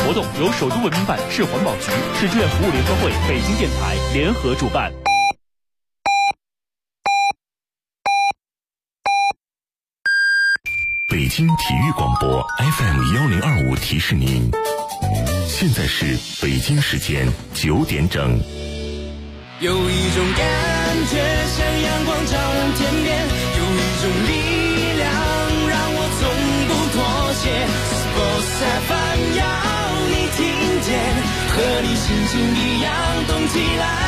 活动由首都文明办、市环保局、市志愿服务联合会、北京电台联合主办。 北京体育广播 FM1025 提示您，现在是北京时间9点整。 有一种感觉像阳光照亮天边，有一种力量让我从不妥协。Sports FM 要你听见，和你心情一样动起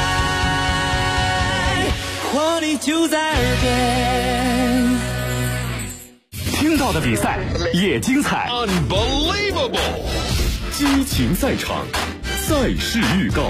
来，活力就在耳边。 听到的比赛也精彩 Unbelievable！ 激情赛场，赛事预告。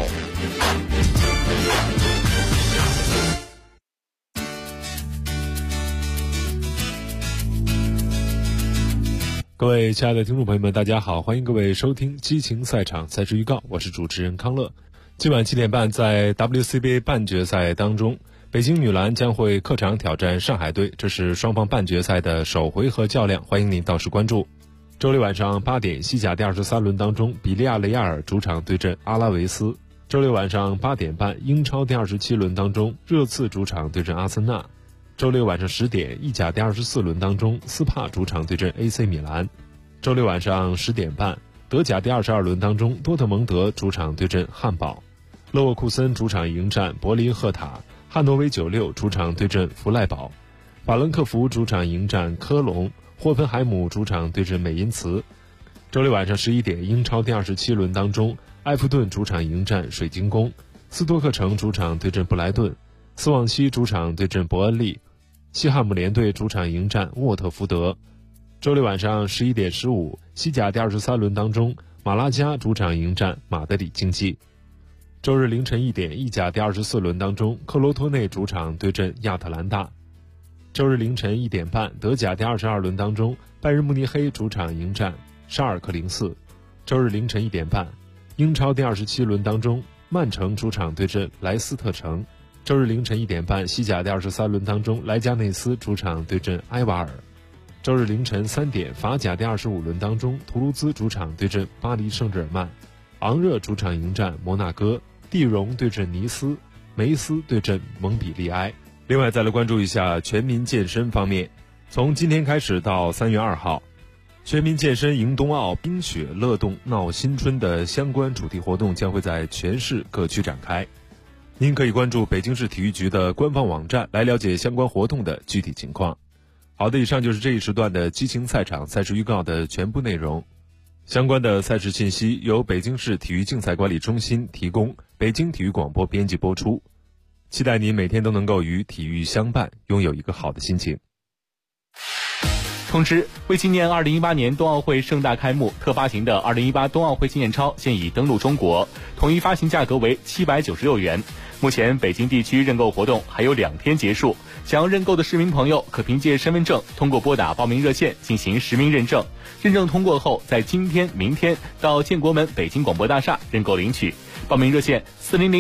各位亲爱的听众朋友们，大家好，欢迎各位收听激情赛场赛事预告，我是主持人康乐。今晚7点半，在 WCBA 半决赛当中，北京女篮将会客场挑战上海队，这是双方半决赛的首回合较量，欢迎您到时关注。周六晚上8点，西甲第23轮当中，比利亚雷亚尔主场对阵阿拉维斯。周六晚上8点半，英超第27轮当中，热刺主场对阵阿森纳。周六晚上10点，意甲第24轮当中，斯帕主场对阵 AC 米兰。周六晚上10点半，德甲第22轮当中，多特蒙德主场对阵汉堡。勒沃库森主场迎战柏林赫塔。汉诺威96主场对阵弗赖堡，法兰克福主场迎战科隆，霍芬海姆主场对阵美因茨。周六晚上11点，英超第27轮当中，埃弗顿主场迎战水晶宫，斯托克城主场对阵布莱顿，斯旺西主场对阵伯恩利，西汉姆联队主场迎战沃特福德。周六晚上11点15，西甲第23轮当中，马拉加主场迎战马德里竞技。周日凌晨1点，意甲第24轮当中，克罗托内主场对阵亚特兰大。周日凌晨1点半，德甲第22轮当中，拜仁慕尼黑主场迎战沙尔克04。周日凌晨1点半，英超第27轮当中，曼城主场对阵莱斯特城。周日凌晨1点半，西甲第23轮当中，莱加内斯主场对阵埃瓦尔。周日凌晨3点，法甲第25轮当中，图卢兹主场对阵巴黎圣日耳曼，昂热主场迎战摩纳哥，蒂荣对阵尼斯，梅斯对阵蒙彼利埃。另外再来关注一下全民健身方面，从今天开始到3月2号，全民健身迎冬奥冰雪乐动闹新春的相关主题活动将会在全市各区展开。您可以关注北京市体育局的官方网站来了解相关活动的具体情况。好的，以上就是这一时段的激情赛场赛事预告的全部内容。相关的赛事信息由北京市体育竞赛管理中心提供，北京体育广播编辑播出。期待您每天都能够与体育相伴，拥有一个好的心情。 通知：为纪念2018年冬奥会盛大开幕，特发行的2018冬奥会纪念钞现已登陆中国，统一发行价格为796元。目前北京地区认购活动还有2天结束，想要认购的市民朋友可凭借身份证通过拨打报名热线进行实名认证，认证通过后在今天、明天到建国门北京广播大厦认购领取。报名热线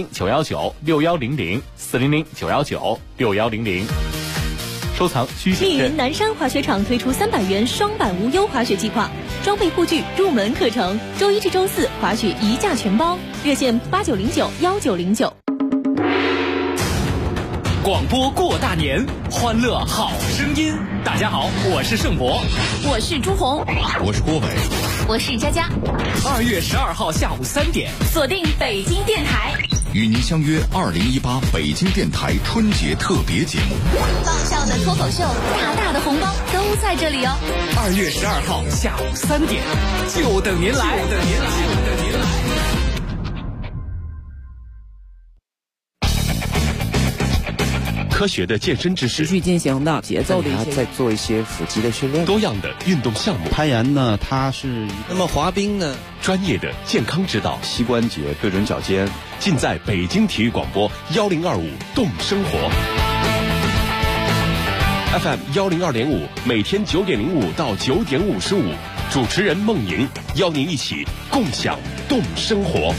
400-919-6100 400-919-6100。收藏需谨慎。 密云南山滑雪场推出300元双板无忧滑雪计划，装备护具、入门课程，周1至周4滑雪1价全包。热线8909-1909。 广播过大年，欢乐好声音。大家好，我是盛博， 我是朱红， 我是郭伟， 我是佳佳。 2月12号下午3点， 锁定北京电台， 与您相约2018北京电台春节特别节目， 爆笑的脱口秀，大大的红包都在这里哦。 2月12号下午3点，就等您来，就等您来，就等您来。科学的健身知识， 持续进行的节奏的一些， 再做一些腹肌的训练， 多样的运动项目。 攀岩呢，它是那么滑冰呢， 专业的健康指导， 膝关节对准脚尖， 尽在北京体育广播1025动生活 FM 102.5，每天9点05到9点55，主持人孟莹邀您一起共享动生活。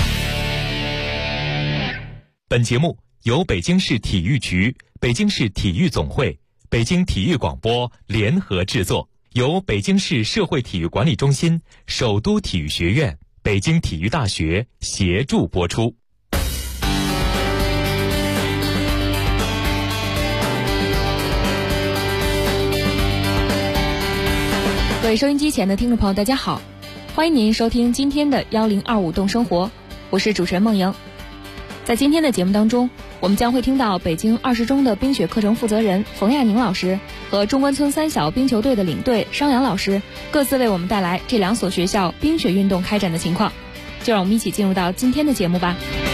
本节目由北京市体育局、北京市体育总会、北京体育广播联合制作，由北京市社会体育管理中心、首都体育学院北京体育大学协助播出。 各位收音机前的听众朋友，大家好，欢迎您收听今天的1025动生活，我是主持人梦莹。在今天的节目当中，我们将会听到北京20中的冰雪课程负责人冯亚宁老师和中关村三小冰球队的领队商阳老师各自为我们带来这两所学校冰雪运动开展的情况。就让我们一起进入到今天的节目吧。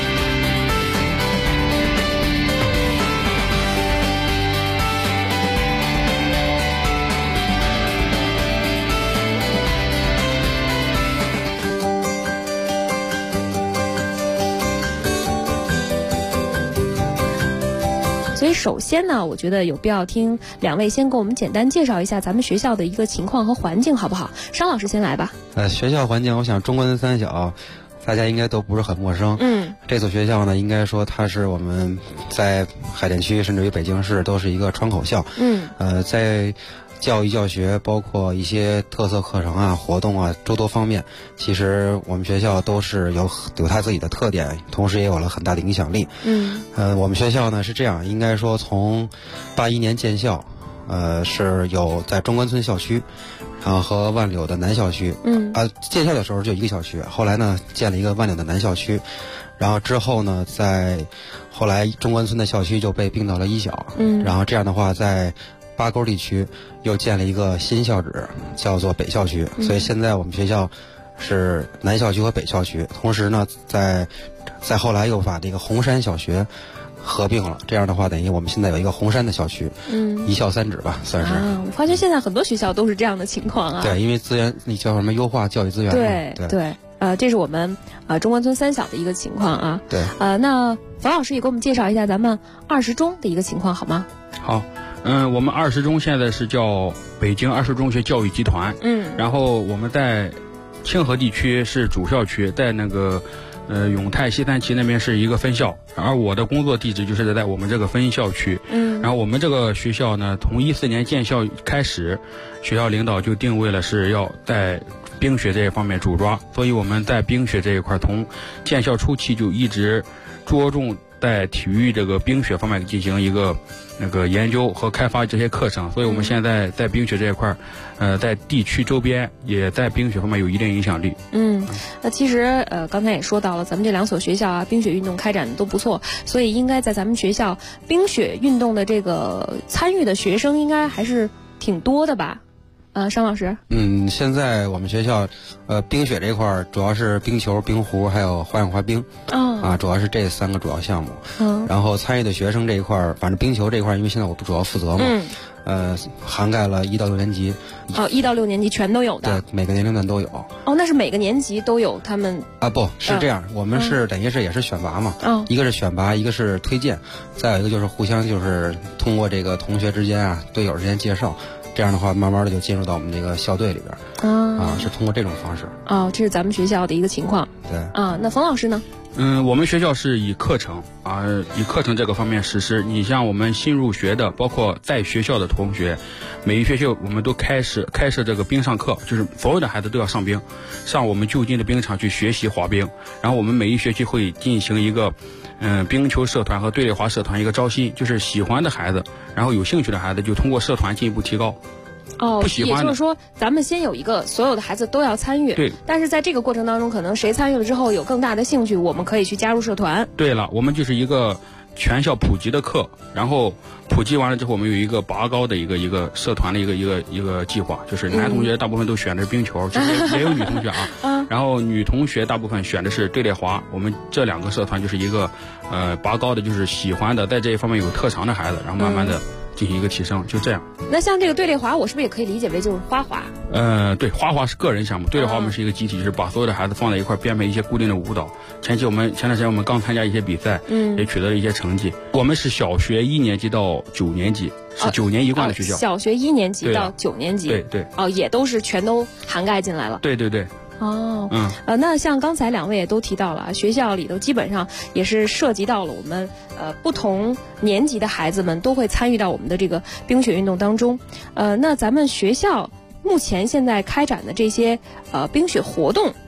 所以首先呢，我觉得有必要听两位先给我们简单介绍一下咱们学校的一个情况和环境，好不好？商老师先来吧。 学校环境，我想中关村三小大家应该都不是很陌生。这所学校呢，应该说它是我们在海淀区甚至于北京市都是一个窗口校。在教育教学包括一些特色课程啊、活动啊诸多方面，其实我们学校都是有它自己的特点，同时也有了很大的影响力。我们学校呢是这样，应该说从81年建校，是有在中关村校区，然后和万柳的南校区。建校的时候就一个校区，后来呢建了一个万柳的南校区，然后之后呢后来中关村的校区就被并到了一小。然后这样的话在八沟地区又建了一个新校址，叫做北校区。所以现在我们学校是南校区和北校区，同时呢在后来又把这个红山小学合并了，这样的话等于我们现在有一个红山的校区。一校三址吧，算是。我发现现在很多学校都是这样的情况啊。 对，因为资源那叫什么优化教育资源。 对。这是我们中关村三小的一个情况啊。 对。 那冯老师也给我们介绍一下咱们20中的一个情况好吗？ 好。我们20中现在是叫北京20中学教育集团。然后我们在清河地区是主校区，在那个永泰西三旗那边是一个分校，而我的工作地址就是在我们这个分校区。然后我们这个学校呢，从14年建校开始，学校领导就定位了是要在冰雪这一方面主抓，所以我们在冰雪这一块从建校初期就一直着重在体育这个冰雪方面进行一个研究和开发这些课程，所以我们现在在冰雪这一块，在地区周边也在冰雪方面有一定影响力。 那其实刚才也说到了，咱们这两所学校啊，冰雪运动开展的都不错，所以应该在咱们学校冰雪运动的这个参与的学生应该还是挺多的吧？商老师。 现在我们学校冰雪这块主要是冰球、冰壶还有花样滑冰。主要是这3个主要项目。然后参与的学生这一块，反正冰球这一块因为现在我主要负责嘛。涵盖了1到6年级。 1到6年级全都有的。 对，每个年龄段都有。 那是每个年级都有他们不是这样，我们是等于是也是选拔嘛。一个是选拔，一个是推荐，再有一个就是互相就是通过这个同学之间啊、队友之间介绍，这样的话慢慢的就进入到我们这个校队里边。是通过这种方式。 这是咱们学校的一个情况。 对。 那冯老师呢？ 我们学校是以课程这个方面实施。你像我们新入学的，包括在学校的同学，每一学期我们都开设这个冰上课，就是所有的孩子都要上冰，上我们就近的冰场去学习滑冰。然后我们每一学期会进行一个冰球社团和队列滑社团一个招新，就是喜欢的孩子，然后有兴趣的孩子就通过社团进一步提高。不喜欢也就是说咱们先有一个所有的孩子都要参与。 对。 但是在这个过程当中，可能谁参与了之后有更大的兴趣，我们可以去加入社团。 对了，我们就是一个全校普及的课，然后普及完了之后，我们有一个拔高的一个社团的一个计划，就是男同学大部分都选的是冰球，其实也有女同学啊。然后女同学大部分选的是队列滑，我们这2个社团就是一个拔高的，就是喜欢的在这一方面有特长的孩子，然后慢慢的进行一个提升，就这样。 那像这个队列滑，我是不是也可以理解为就是花滑？ 对，花滑是个人项目，队列滑我们是一个集体，就是把所有的孩子放在一块编排一些固定的舞蹈。前段时间我们刚参加一些比赛，也取得了一些成绩。我们是小学1年级到9年级，是9年一贯的学校。 小学1年级到9年级。 对。 也都是全都涵盖进来了。 对。 那像刚才2位也都提到了，学校里头基本上也是涉及到了我们不同年级的孩子们都会参与到我们的这个冰雪运动当中。那咱们学校目前现在开展的这些冰雪活动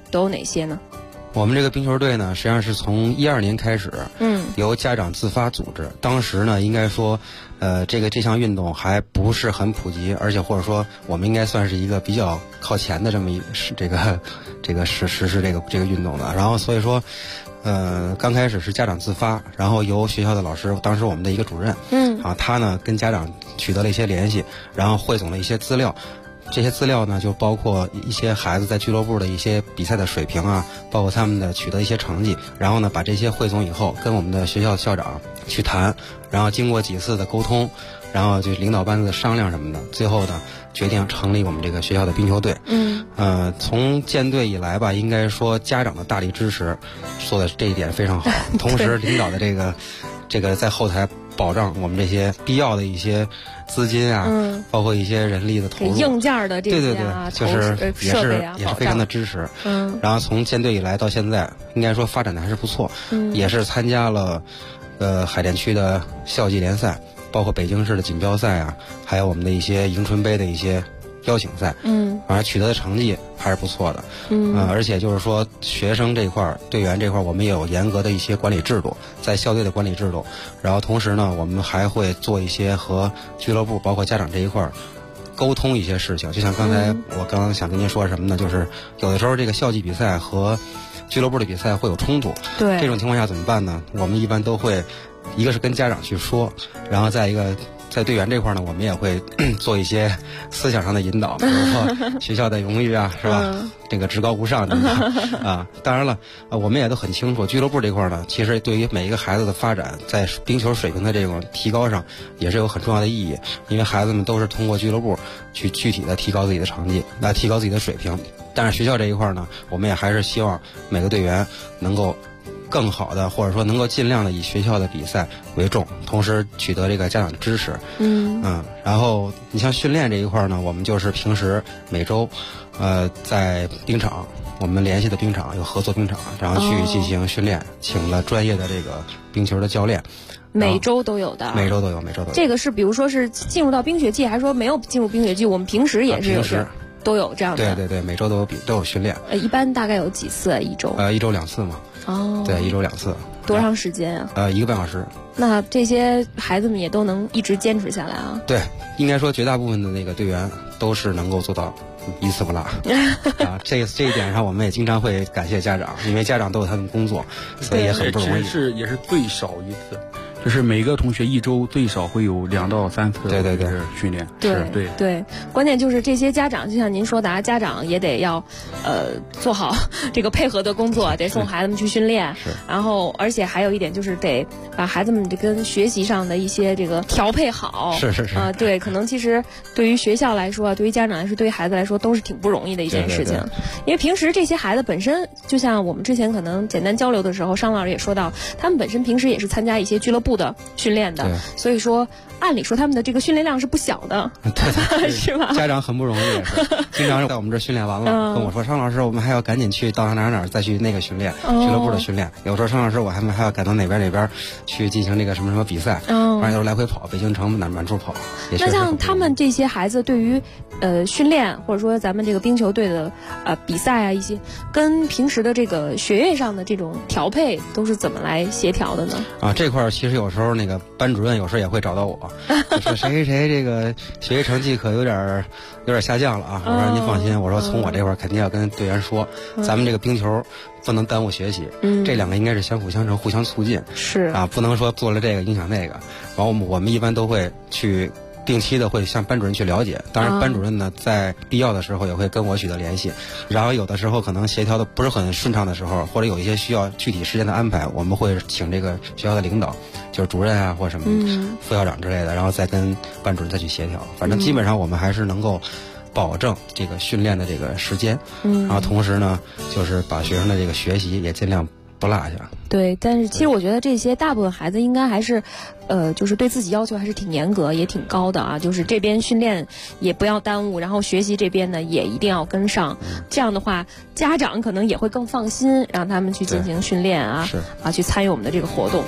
都有哪些呢？ 我们这个冰球队呢，实际上是从12年开始，由家长自发组织。当时呢，应该说，这项运动还不是很普及，而且或者说我们应该算是一个比较靠前的这么实施这个运动的。然后所以说，刚开始是家长自发，然后由学校的老师，当时我们的一个主任，他呢跟家长取得了一些联系，然后汇总了一些资料。这些资料呢，就包括一些孩子在俱乐部的一些比赛的水平啊，包括他们的取得一些成绩，然后呢，把这些汇总以后，跟我们的学校校长去谈，然后经过几次的沟通，然后就领导班子的商量什么的，最后呢，决定成立我们这个学校的冰球队。从建队以来吧，应该说家长的大力支持，做的这一点非常好，同时领导的这个在后台保障我们这些必要的一些资金啊，包括一些人力的投入， 硬件的这些就是设备啊， 也是非常的支持。然后从建队以来到现在，应该说发展的还是不错。也是参加了海淀区的校际联赛，包括北京市的锦标赛啊，还有我们的一些迎春杯的一些邀请赛，反正取得的成绩还是不错的，而且就是说学生这块儿、队员这块儿，我们也有严格的一些管理制度，在校队的管理制度。然后同时呢，我们还会做一些和俱乐部包括家长这一块儿沟通一些事情。就像刚才我刚刚想跟您说什么呢？就是有的时候这个校际比赛和俱乐部的比赛会有冲突， 对这种情况下怎么办呢？我们一般都会，一个是跟家长去说，然后再一个。在队员这块呢，我们也会做一些思想上的引导，比如说学校的荣誉啊，是吧？这个至高无上啊。当然了，我们也都很清楚，俱乐部这块呢，其实对于每一个孩子的发展，在冰球水平的这种提高上，也是有很重要的意义。因为孩子们都是通过俱乐部去具体的提高自己的成绩，来提高自己的水平。但是学校这一块呢，我们也还是希望每个队员能够更好的，或者说能够尽量的以学校的比赛为重，同时取得这个家长的支持。然后你像训练这一块呢，我们就是平时每周，在冰场，我们联系的冰场有合作冰场，然后去进行训练，请了专业的这个冰球的教练。 每周都有的， 每周都有。 这个是比如说是进入到冰雪季，还是说没有进入冰雪季？我们平时也是有都有这样的。 对，每周都有训练。 一般大概有几次？一周？ 一周2次嘛。对，一周2次。 多长时间啊 ？1个半小时。那这些孩子们也都能一直坚持下来啊？ 对，应该说绝大部分的那个队员都是能够做到一次不落啊。这一点上，我们也经常会感谢家长，因为家长都有他们工作，所以也很不容易。 也是最少一次。就是每个同学一周最少会有2到3次的训练。 对，关键就是这些家长，就像您说的，家长也得要做好这个配合的工作，得送孩子们去训练。然后而且还有一点就是得把孩子们跟学习上的一些这个调配好。对，可能其实对于学校来说，对于家长来说，对于孩子来说都是挺不容易的一件事情。因为平时这些孩子本身，就像我们之前可能简单交流的时候，商老师也说到，他们本身平时也是参加一些俱乐部的训练的，所以说按理说他们的这个训练量是不小的， 对是吧？ 家长很不容易，经常在我们这训练完了，跟我说，商老师，我们还要赶紧去到哪再去那个训练，俱乐部的训练。有时候商老师，我还要赶到哪边去进行那个什么比赛，反正就是来回跑，北京城满处跑。 那像他们这些孩子对于训练或者说咱们这个冰球队的比赛啊，一些跟平时的这个学业上的这种调配都是怎么来协调的呢？ 这块其实有时候那个班主任有时候也会找到我，就说谁这个学习成绩可有点下降了啊。我说您放心，我说从我这块肯定要跟队员说，咱们这个冰球不能耽误学习，这两个应该是相辅相成，互相促进。不能说做了这个影响那个。然后我们一般都会去定期的会向班主任去了解，当然班主任呢在必要的时候也会跟我取得联系，然后有的时候可能协调的不是很顺畅的时候，或者有一些需要具体时间的安排，我们会请这个学校的领导，就是主任啊或什么副校长之类的，然后再跟班主任再去协调。反正基本上我们还是能够保证这个训练的这个时间，然后同时呢就是把学生的这个学习也尽量不落下。 对，但是其实我觉得这些大部分孩子应该还是，就是对自己要求还是挺严格，也挺高的啊。就是这边训练也不要耽误，然后学习这边呢也一定要跟上。这样的话，家长可能也会更放心，让他们去进行训练啊，去参与我们的这个活动。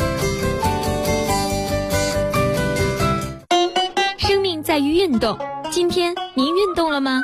生命在于运动， 今天您运动了吗？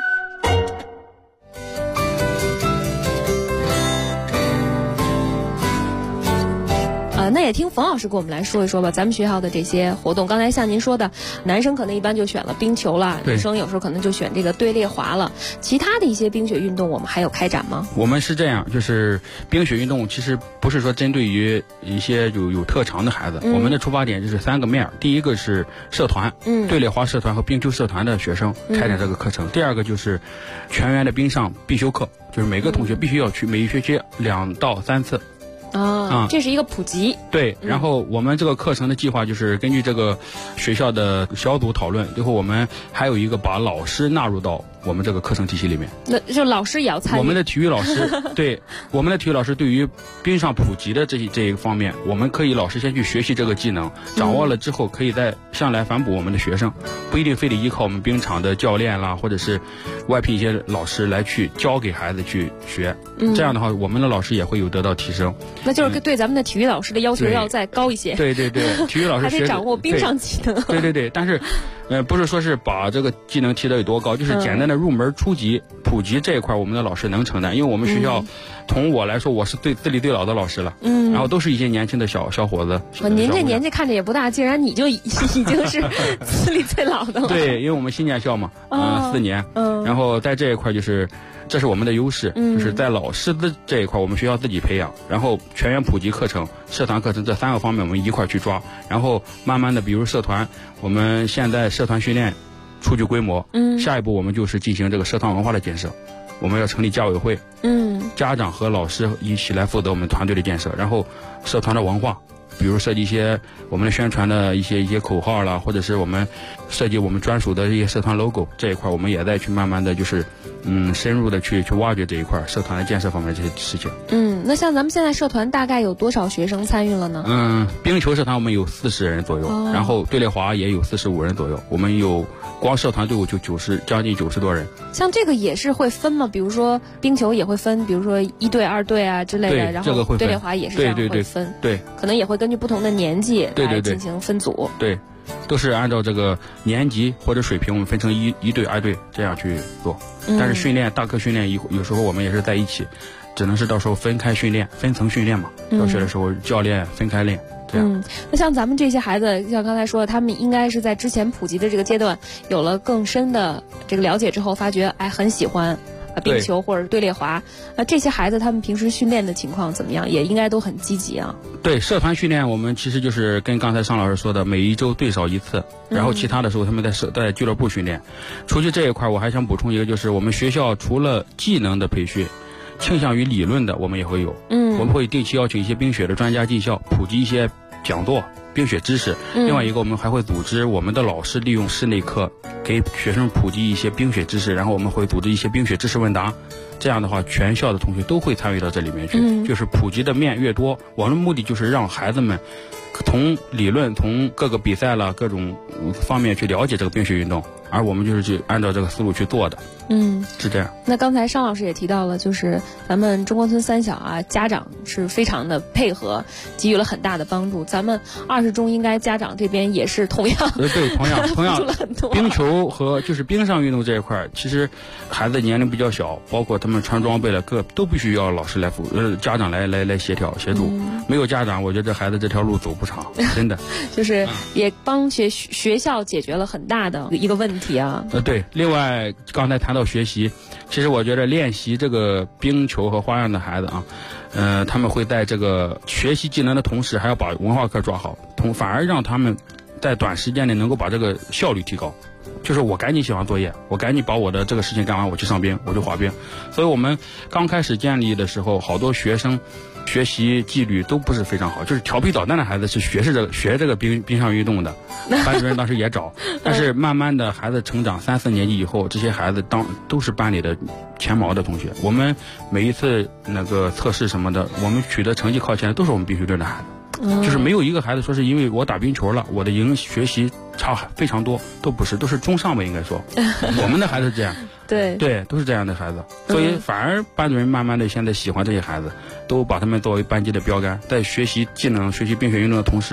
那也听冯老师给我们来说一说吧，咱们学校的这些活动。刚才像您说的，男生可能一般就选了冰球了，女生有时候可能就选这个队列滑了。其他的一些冰雪运动，我们还有开展吗？ 我们是这样，就是冰雪运动其实不是说针对于一些有特长的孩子，我们的出发点就是3个面。第一个是社团，队列滑社团和冰球社团的学生开展这个课程。第二个就是全员的冰上必修课，就是每个同学必须要去，每一学期2到3次。 这是一个普及。 对，然后我们这个课程的计划就是根据这个学校的小组讨论，最后我们还有一个把老师纳入到我们这个课程体系里面。 那就老师也要参与。 我们的体育老师对我们的体育老师对于冰上普及的这一个方面，我们可以老师先去学习这个技能，掌握了之后可以再向来反哺我们的学生，不一定非得依靠我们冰场的教练啦，或者是外聘一些老师来去教给孩子去学。这样的话，我们的老师也会有得到提升。 那就是对咱们的体育老师的要求要再高一些。 对，体育老师还得掌握冰上技能。 对，但是，不是说是把这个技能提得有多高，就是简单的入门、初级、普及这一块，我们的老师能承担。因为我们学校，从我来说，我是资历最老的老师了。然后都是一些年轻的小伙子。 您这年纪看着也不大，竟然你就已经是资历最老的了。 对，因为我们新建校嘛，4年。然后在这一块就是。这是我们的优势，就是在老师的这一块，我们学校自己培养，然后全员普及课程、社团课程这3个方面我们一块去抓，然后慢慢的，比如社团，我们现在社团训练初具规模，下一步我们就是进行这个社团文化的建设，我们要成立家委会，家长和老师一起来负责我们团队的建设，然后社团的文化。比如设计一些我们的宣传的一些口号啦，或者是我们设计我们专属的一些社团 logo 这一块，我们也在去慢慢的就是深入的去挖掘这一块社团的建设方面这些事情。 那像咱们现在社团大概有多少学生参与了呢？ 冰球社团我们有40人左右，然后队列滑也有45人左右，我们有光社团队伍就将近90多人。 像这个也是会分吗？比如说冰球也会分，比如说1队、2队啊之类的，然后队列滑也是这样会分。 对， 可能也会根据不同的年纪来进行分组。 对，都是按照这个年级或者水平，我们分成1队、2队这样去做。但是训练大课训练有时候我们也是在一起，只能是到时候分开训练，分层训练嘛。教学的时候教练分开练。 那像咱们这些孩子，像刚才说的，他们应该是在之前普及的这个阶段，有了更深的这个了解之后，发觉很喜欢冰球或者队列滑。这些孩子他们平时训练的情况怎么样？也应该都很积极啊。 对，社团训练我们其实就是跟刚才尚老师说的，每一周最少1次，然后其他的时候他们在俱乐部训练。除去这一块，我还想补充一个，就是我们学校除了技能的培训，倾向于理论的我们也会有。我们会定期邀请一些冰雪的专家进校，普及一些讲座冰雪知识。另外一个，我们还会组织我们的老师利用室内课给学生普及一些冰雪知识，然后我们会组织一些冰雪知识问答。这样的话，全校的同学都会参与到这里面去，就是普及的面越多，我们的目的就是让孩子们从理论、从各个比赛了各种方面去了解这个冰雪运动，而我们就是去按照这个思路去做的。是这样。 那刚才尚老师也提到了，就是咱们中关村3小啊，家长是非常的配合，给予了很大的帮助。咱们20中应该家长这边也是同样， 对，同样冰球和就是冰上运动这一块，其实孩子年龄比较小，包括他们穿装备了都必须要老师来家长来协调协助。没有家长，我觉得这孩子这条路走不长，真的。 就是也帮学校解决了很大的一个问题啊。 对，另外刚才谈到学习，其实我觉得练习这个冰球和花样的孩子啊，他们会在这个学习技能的同时，还要把文化课抓好，反而让他们在短时间内能够把这个效率提高。就是我赶紧写完作业，我赶紧把我的这个事情干完，我去上冰，我去滑冰。所以我们刚开始建立的时候，好多学生学习纪律都不是非常好，就是调皮捣蛋的孩子是学这个冰上运动的，班主任当时也找，但是慢慢的孩子成长3、4年级以后，这些孩子都是班里的前茅的同学。我们每一次那个测试什么的，我们取得成绩靠前的都是我们冰球队的孩子。就是没有一个孩子说是因为我打冰球了，我的学习差非常多，都不是，都是中上吧，应该说。我们的孩子这样，对，都是这样的孩子，所以反而班主任慢慢的现在喜欢这些孩子，都把他们作为班级的标杆，在学习技能、学习冰雪运动的同时，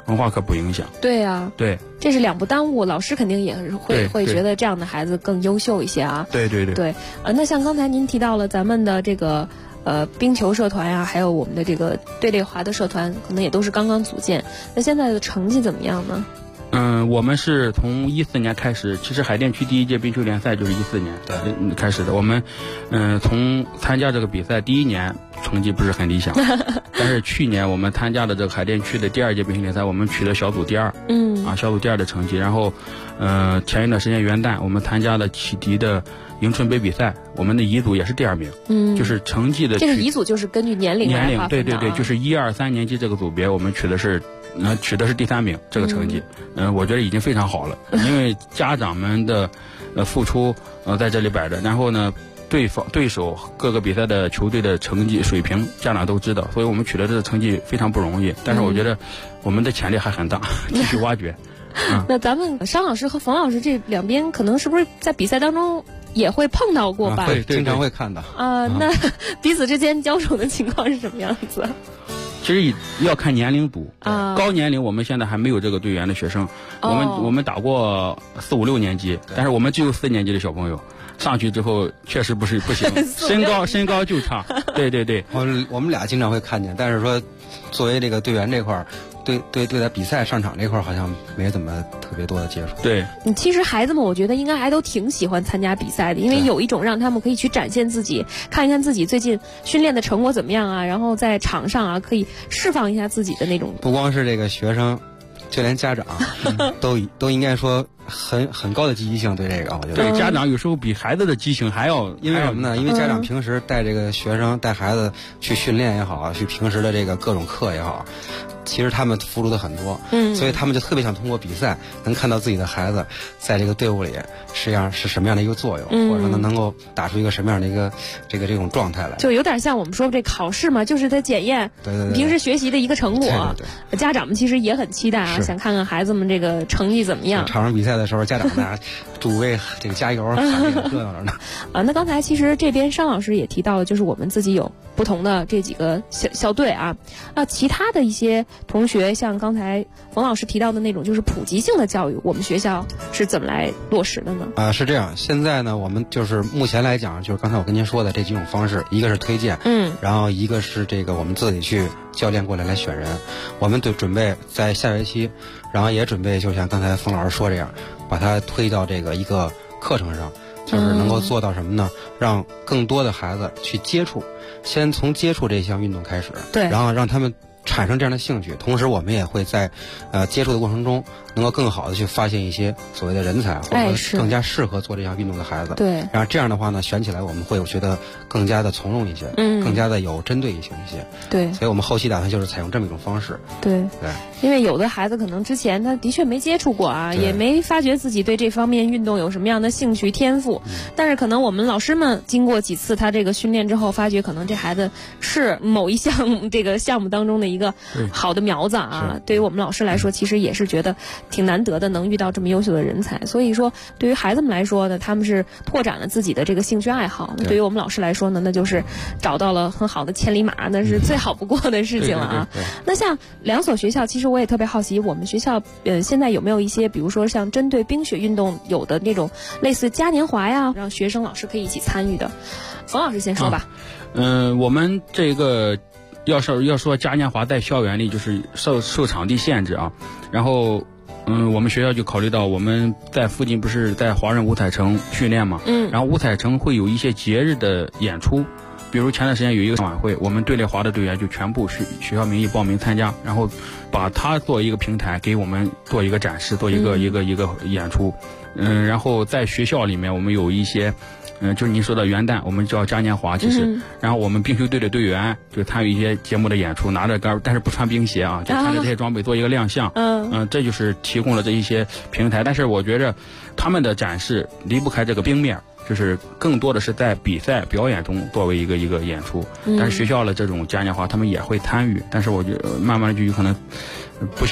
文化课不影响。 对啊， 对， 这是两不耽误，老师肯定也是会觉得这样的孩子更优秀一些啊。 对对对。 对，那像刚才您提到了咱们的这个冰球社团呀，还有我们的这个队列滑的社团，可能也都是刚刚组建。那现在的成绩怎么样呢？ 我们是从14年开始，其实海淀区第一届冰球联赛就是14年开始的。我们从参加这个比赛第一年成绩不是很理想，但是去年我们参加的这个海淀区的第2届冰球联赛，我们取得小组第2，小组第2的成绩。然后前一段时间元旦我们参加了启迪的迎春杯比赛，我们的乙组也是第2名，就是成绩的这个乙组就是根据年龄来划分的， 对，就是1、2、3年级这个组别，我们取的是第3名这个成绩，我觉得已经非常好了，因为家长们的付出在这里摆着，然后呢，对手各个比赛的球队的成绩水平，家长都知道，所以我们取得这个成绩非常不容易，但是我觉得我们的潜力还很大，继续挖掘。 那咱们商老师和冯老师这两边，可能是不是在比赛当中也会碰到过吧？ 会，经常会看到。 那彼此之间交手的情况是什么样子？ 其实要看年龄组，高年龄我们现在还没有这个队员的学生，我们打过4、5、6年级，但是我们只有4年级的小朋友。上去之后确实不行，身高就差。对。 我们俩经常会看见，但是说作为这个队员这块儿，对待比赛上场这块儿好像没怎么特别多的接触。 对， 其实孩子们我觉得应该还都挺喜欢参加比赛的，因为有一种让他们可以去展现自己，看一看自己最近训练的成果怎么样啊，然后在场上啊可以释放一下自己的那种。 不光是这个学生，就连家长都应该说很高的积极性对这个，我觉得对家长有时候比孩子的激情还要， 因为什么呢？因为家长平时带这个学生带孩子去训练也好，去平时的这个各种课也好，其实他们付出的很多，所以他们就特别想通过比赛能看到自己的孩子在这个队伍里实际上是什么样的一个作用，或者说能够打出一个什么样的一个这种状态来， 就有点像我们说这考试嘛，就是在检验对平时学习的一个成果。对，家长们其实也很期待啊，想看看孩子们这个成绩怎么样。 场上比赛的时候，家长们诸位这个加油，热闹着呢。 那刚才其实这边商老师也提到了，就是我们自己有不同的这几个校队啊。其他的一些同学，像刚才冯老师提到的那种，就是普及性的教育，我们学校是怎么来落实的呢？ 是这样，现在呢，我们就是目前来讲，就是刚才我跟您说的这几种方式，一个是推荐，然后一个是这个我们自己去教练过来选人。我们准备在下学期，然后也准备就像刚才冯老师说这样，把它推到这个一个课程上，就是能够做到什么呢？让更多的孩子去接触，先从接触这项运动开始， 对， 然后让他们产生这样的兴趣，同时我们也会在接触的过程中，能够更好的去发现一些所谓的人才，或者说更加适合做这项运动的孩子。 对， 然后这样的话呢，选起来我们会觉得更加的从容一些，更加的有针对性一些。 对， 所以我们后期打算就是采用这么一种方式。 对，因为有的孩子可能之前他的确没接触过啊，也没发觉自己对这方面运动有什么样的兴趣天赋，但是可能我们老师们经过几次他这个训练之后，发觉可能这孩子是某一项这个项目当中的一个好的苗子啊。对于我们老师来说，其实也是觉得挺难得的，能遇到这么优秀的人才。所以说，对于孩子们来说呢，他们是拓展了自己的这个兴趣爱好。对于我们老师来说呢，那就是找到了很好的千里马，那是最好不过的事情了啊。那像两所学校，其实我也特别好奇，我们学校现在有没有一些，比如说像针对冰雪运动有的那种类似嘉年华呀，让学生老师可以一起参与的？冯老师先说吧。 我们这个要说嘉年华在校园里就是受场地限制啊，然后我们学校就考虑到我们在附近不是在华润五彩城训练嘛，然后五彩城会有一些节日的演出，比如前段时间有一个晚会，我们队列滑的队员就全部学校名义报名参加，然后把它做一个平台给我们做一个展示，做一个演出。然后在学校里面我们有一些就是您说的元旦，我们叫嘉年华，其实，然后我们冰球队的队员就参与一些节目的演出，拿着杆，但是不穿冰鞋啊，就穿着这些装备做一个亮相。这就是提供了这一些平台。但是我觉着他们的展示离不开这个冰面，就是更多的是在比赛表演中作为一个演出。但是学校的这种嘉年华，他们也会参与，但是我觉得慢慢就有可能不像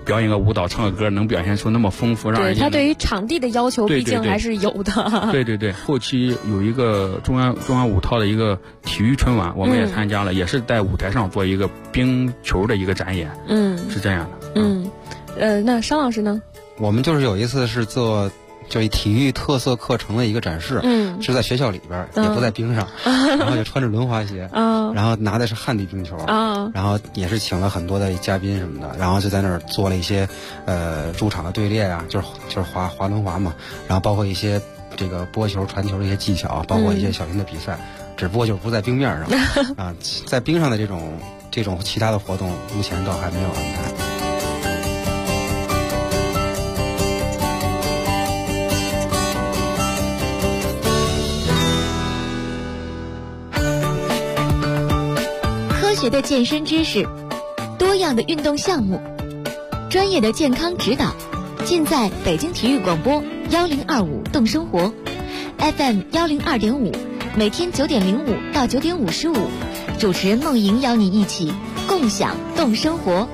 表演个舞蹈、唱个歌，能表现出那么丰富，让人对他对于场地的要求，毕竟还是有的。 对对对，后期有一个中央五套的一个体育春晚，我们也参加了，也是在舞台上做一个冰球的一个展演。是这样的。那商老师呢？ 我们就是有一次是做。就体育特色课程的一个展示，是在学校里边，也不在冰上，然后就穿着轮滑鞋，然后拿的是旱地冰球，然后也是请了很多的嘉宾什么的，然后就在那儿做了一些驻场的队列啊，就是滑轮滑嘛，然后包括一些这个拨球传球的一些技巧，包括一些小型的比赛，只不过就不在冰面上啊，在冰上的这种其他的活动，目前倒还没有安排。 科学的健身知识，多样的运动项目，专业的健康指导，尽在北京体育广播1025动生活 FM 102.5，每天9点05到9点55，主持人梦莹邀你一起共享动生活。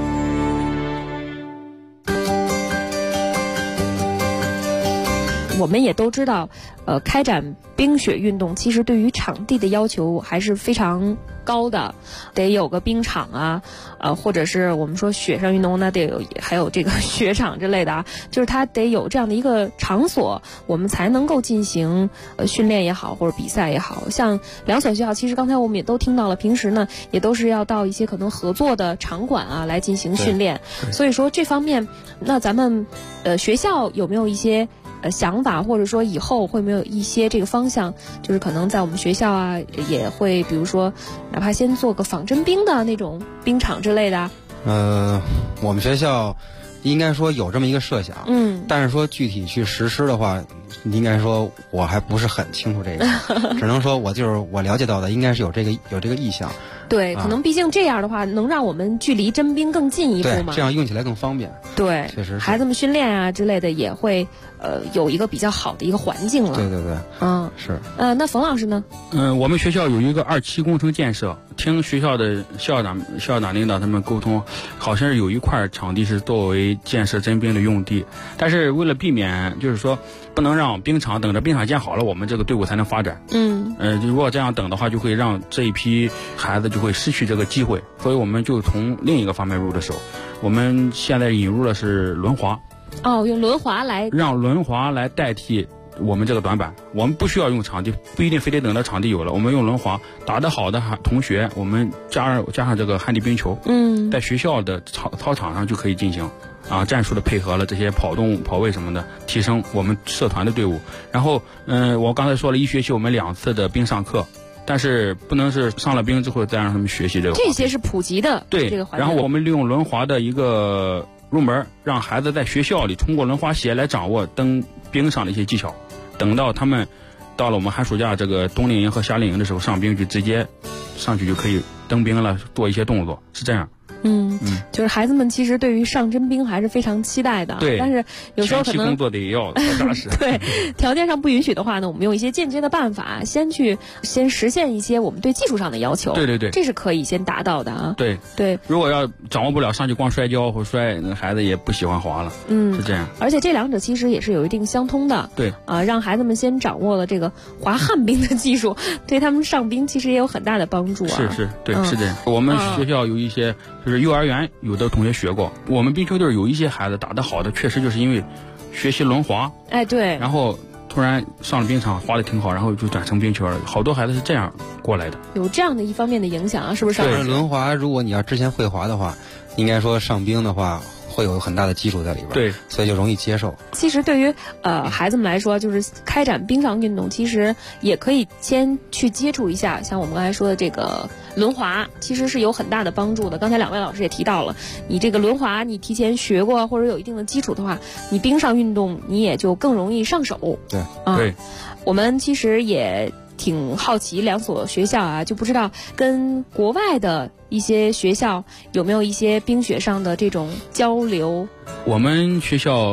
我们也都知道，开展冰雪运动其实对于场地的要求还是非常高的，得有个冰场啊，或者是我们说雪上运动，那还有这个雪场之类的啊，就是它得有这样的一个场所，我们才能够进行训练也好，或者比赛也好。像两所学校，其实刚才我们也都听到了，平时呢也都是要到一些可能合作的场馆啊来进行训练。所以说这方面，那咱们学校有没有一些想法，或者说以后会没有一些这个方向，就是可能在我们学校啊也会比如说哪怕先做个仿真冰的那种冰场之类的。 我们学校应该说有这么一个设想，但是说具体去实施的话，应该说我还不是很清楚这个只能说我了解到的应该是有这个意向。 对，可能毕竟这样的话能让我们距离真冰更近一步嘛， 对，这样用起来更方便。 对， 确实孩子们训练啊之类的也会有一个比较好的一个环境了。 对对对，是。 那冯老师呢？ 我们学校有一个2期工程建设，听学校的校长领导他们沟通，好像是有一块场地是作为建设真冰的用地，但是为了避免就是说不能让冰场等着冰场建好了我们这个队伍才能发展。如果这样等的话，就会让这一批孩子就会失去这个机会，所以我们就从另一个方面入的手。我们现在引入的是轮滑。 用轮滑来让轮滑来代替我们这个短板，我们不需要用场地，不一定非得等到场地有了，我们用轮滑打得好的同学，我们加上这个旱地冰球，在学校的操场上就可以进行战术的配合了，这些跑动跑位什么的，提升我们社团的队伍。然后我刚才说了，一学期我们2次的冰上课，但是不能是上了冰之后再让他们学习这个， 这些是普及的。 对， 这个环境。 然后我们利用轮滑的一个入门，让孩子在学校里通过轮滑鞋来掌握登冰上的一些技巧，等到他们到了我们寒暑假这个冬令营和夏令营的时候，上冰就直接上去就可以登冰了，做一些动作，是这样。 就是孩子们其实对于上真冰还是非常期待的。 对， 但是有时候可能工作得要扎实。 对，条件上不允许的话呢，我们用一些间接的办法，先实现一些我们对技术上的要求。 对对对， 这是可以先达到的啊。 对对， 如果要掌握不了，上去光摔跤或摔，那孩子也不喜欢滑了。是这样。 而且这两者其实也是有一定相通的。 对让孩子们先掌握了这个滑旱冰的技术，对他们上冰其实也有很大的帮助啊。 是，对，是这样。我们学校有一些就是幼儿园有的同学学过，我们冰球队有一些孩子打得好的，确实就是因为学习轮滑， 对， 然后突然上了冰场滑得挺好，然后就转成冰球了。好多孩子是这样过来的， 有这样的一方面的影响啊，是不是？ 对，轮滑如果你要之前会滑的话，应该说上冰的话会有很大的基础在里边， 对， 所以就容易接受。 其实对于孩子们来说，就是开展冰上运动，其实也可以先去接触一下，像我们刚才说的这个轮滑，其实是有很大的帮助的。刚才2位老师也提到了，你这个轮滑你提前学过或者有一定的基础的话，你冰上运动你也就更容易上手。 对， 对， 我们其实也挺好奇2所学校啊，就不知道跟国外的一些学校有没有一些冰雪上的这种交流。 我们学校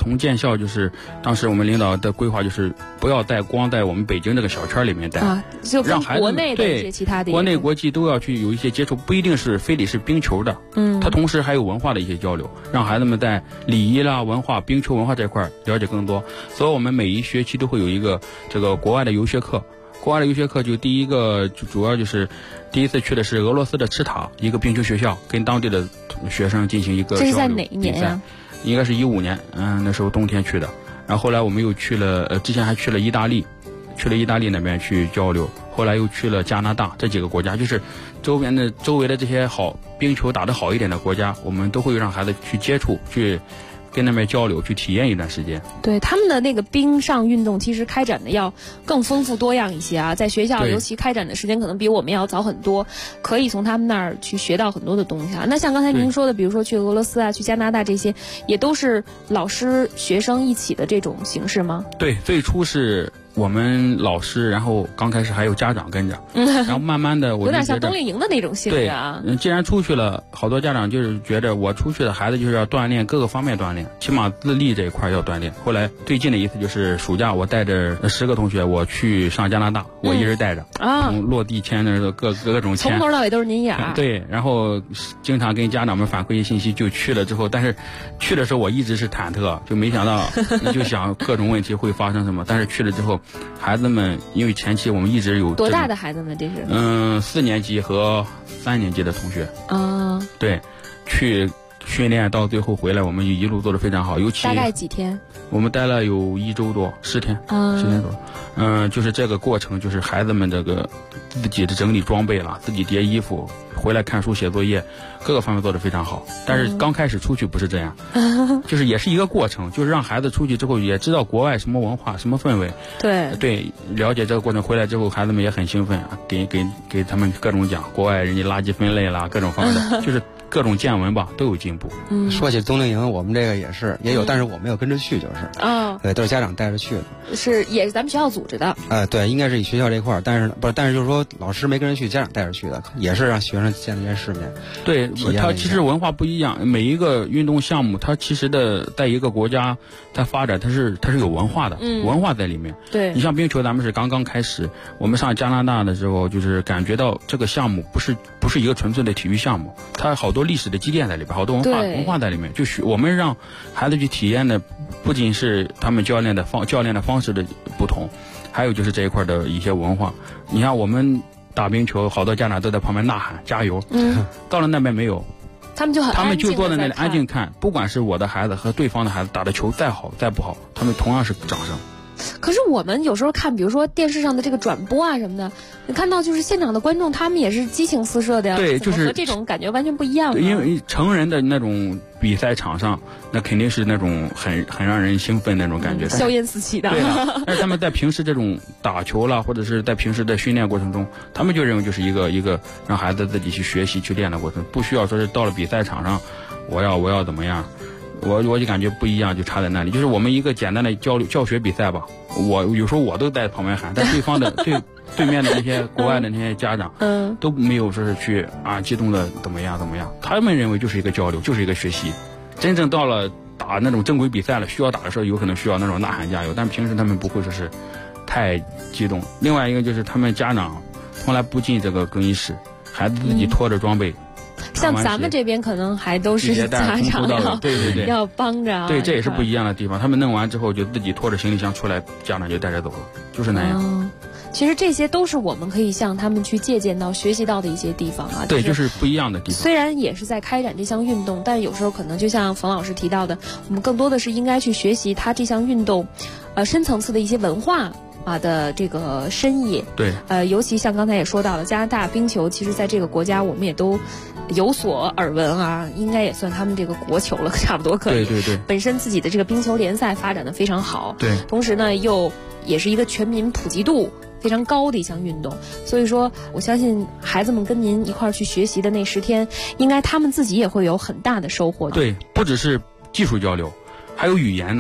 同建校就是当时我们领导的规划就是不要光在我们北京这个小圈里面带啊，就让孩子国内的一些其他的国内国际都要去有一些接触，不一定是非得是冰球的，它同时还有文化的一些交流，让孩子们在礼仪啦、文化、冰球文化这块了解更多。所以我们每一学期都会有一个这个国外的游学课。国外的游学课就第一个就主要就是第一次去的是俄罗斯的赤塔一个冰球学校，跟当地的学生进行一个交流。 这是在哪一年啊？ 应该是15年，那时候冬天去的。然后后来我们又去了，之前还去了意大利那边去交流，后来又去了加拿大，这几个国家就是周围的这些好冰球打得好一点的国家，我们都会让孩子去接触，去跟那边交流，去体验一段时间。 对，他们的那个冰上运动其实开展的要更丰富多样一些啊，在学校尤其开展的时间可能比我们要早很多，可以从他们那儿去学到很多的东西啊。那像刚才您说的，比如说去俄罗斯啊、去加拿大这些，也都是老师学生一起的这种形式吗？ 对，最初是我们老师，然后刚开始还有家长跟着，然后慢慢的有点像冬令营的那种性质啊。 对，既然出去了，好多家长就是觉得我出去的孩子就是要锻炼各个方面锻炼，起码自立这一块要锻炼。后来最近的一次就是暑假，我带着10个同学我去上加拿大，我一人带着从落地签的各种签， 从头到尾都是您演。 对，然后经常跟家长们反馈信息，就去了之后，但是去的时候我一直是忐忑，就没想到就想各种问题会发生什么，但是去了之后。孩子们因为前期我们一直有多大的孩子们？这是 4年级和3年级的同学对，去训练到最后回来，我们一路做得非常好。尤其大概几天？ 我们待了有1周多，10天，10天多。就是这个过程，就是孩子们这个自己的整理装备了，自己叠衣服，回来看书写作业，各个方面做得非常好。但是刚开始出去不是这样，就是也是一个过程，就是让孩子出去之后也知道国外什么文化、什么氛围。对，了解这个过程，回来之后孩子们也很兴奋，给他们各种讲国外人家垃圾分类啦，各种方面的，就是。各种见闻吧都有进步。 说起冬令营，我们这个也有，但是我没有跟着去，就是对，都是家长带着去的。 也是咱们学校组织的。 对，应该是以学校这块儿，但是就是说老师没跟着去，家长带着去的，也是让学生见见世面。 对，它其实文化不一样，每一个运动项目，它其实在一个国家它发展，它是有文化的，文化在里面。 对， 你像冰球，咱们是刚刚开始，我们上加拿大的时候，就是感觉到这个项目不是一个纯粹的体育项目，它好多历史的积淀在里边，好多文化在里面。就是我们让孩子去体验的，不仅是他们教练的方式的不同，还有就是这一块的一些文化。你看我们打冰球，好多家长都在旁边呐喊加油，到了那边没有， 他们就坐在那里安静看，不管是我的孩子和对方的孩子打的球再好再不好，他们同样是掌声。 可是我们有时候看，比如说电视上的这个转播啊什么的，你看到就是现场的观众，他们也是激情四射的呀。 对，就是和这种感觉完全不一样。 因为成人的那种比赛场上，那肯定是那种很让人兴奋那种感觉， 硝烟四起的。 对的。但是他们在平时这种打球啦，或者是在平时的训练过程中，他们就认为就是一个让孩子自己去学习去练的过程，不需要说是到了比赛场上，我要怎么样。我就感觉不一样，就差在那里。就是我们一个简单的教学比赛吧，我有时候我都在旁边喊，但对方的对面的那些国外的那些家长，都没有说是去激动的怎么样，他们认为就是一个交流，就是一个学习。真正到了打那种正规比赛了，需要打的时候，有可能需要那种呐喊加油，但平时他们不会说是太激动。另外一个就是他们家长从来不进这个更衣室，孩子自己拖着装备。 像咱们这边可能还都是家长要帮着， 对，这也是不一样的地方。他们弄完之后就自己拖着行李箱出来，家长就带着走了，就是那样。 其实这些都是我们可以向他们去借鉴到、学习到的一些地方啊。 对，就是不一样的地方。 虽然也是在开展这项运动，但有时候可能就像冯老师提到的，我们更多的是应该去学习他这项运动，深层次的一些文化。的这个深意。 对， 尤其像刚才也说到了加拿大冰球，其实在这个国家我们也都有所耳闻啊，应该也算他们这个国球了，差不多可以。 对。 本身自己的这个冰球联赛发展的非常好， 对。 同时呢，也是一个全民普及度非常高的一项运动，所以说我相信孩子们跟您一块儿去学习的那10天，应该他们自己也会有很大的收获的。 对，不只是技术交流，还有语言呢。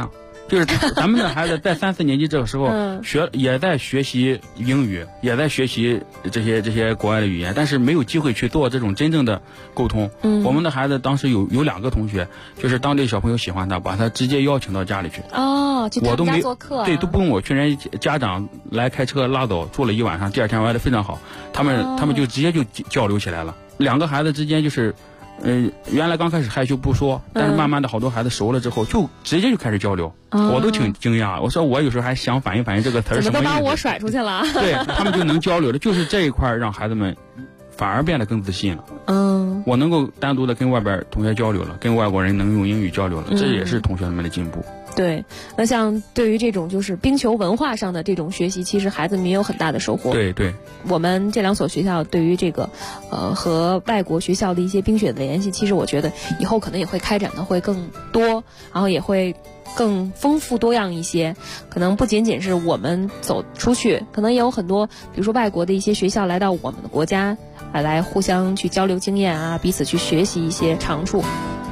就是咱们的孩子在3、4年级这个时候也在学习英语，也在学习这些国外的语言，但是没有机会去做这种真正的沟通。我们的孩子当时有2个同学，就是当地小朋友喜欢他，把他直接邀请到家里去。 去他们家做客。 对，都不用我去，人家长来开车拉走，住了1晚上，第2天玩得非常好。他们就直接就交流起来了。2个孩子之间就是。原来刚开始害羞不说，但是慢慢的好多孩子熟了之后，就直接就开始交流，我都挺惊讶。我说我有时候还想反映这个词儿什么意思， 怎么都把我甩出去了。 对，他们就能交流了，就是这一块让孩子们反而变得更自信了。我能够单独的跟外边同学交流了，跟外国人能用英语交流了，这也是同学们的进步。 对，那像对于这种就是冰球文化上的这种学习，其实孩子们也有很大的收获。 对对， 我们这2所学校对于这个和外国学校的一些冰雪的联系，其实我觉得以后可能也会开展的会更多，然后也会更丰富多样一些。可能不仅仅是我们走出去，可能也有很多比如说外国的一些学校来到我们的国家来互相去交流经验啊，彼此去学习一些长处。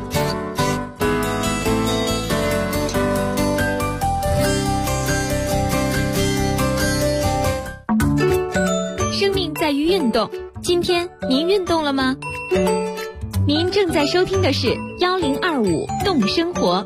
在于运动，今天您运动了吗？您正在收听的是1025动生活。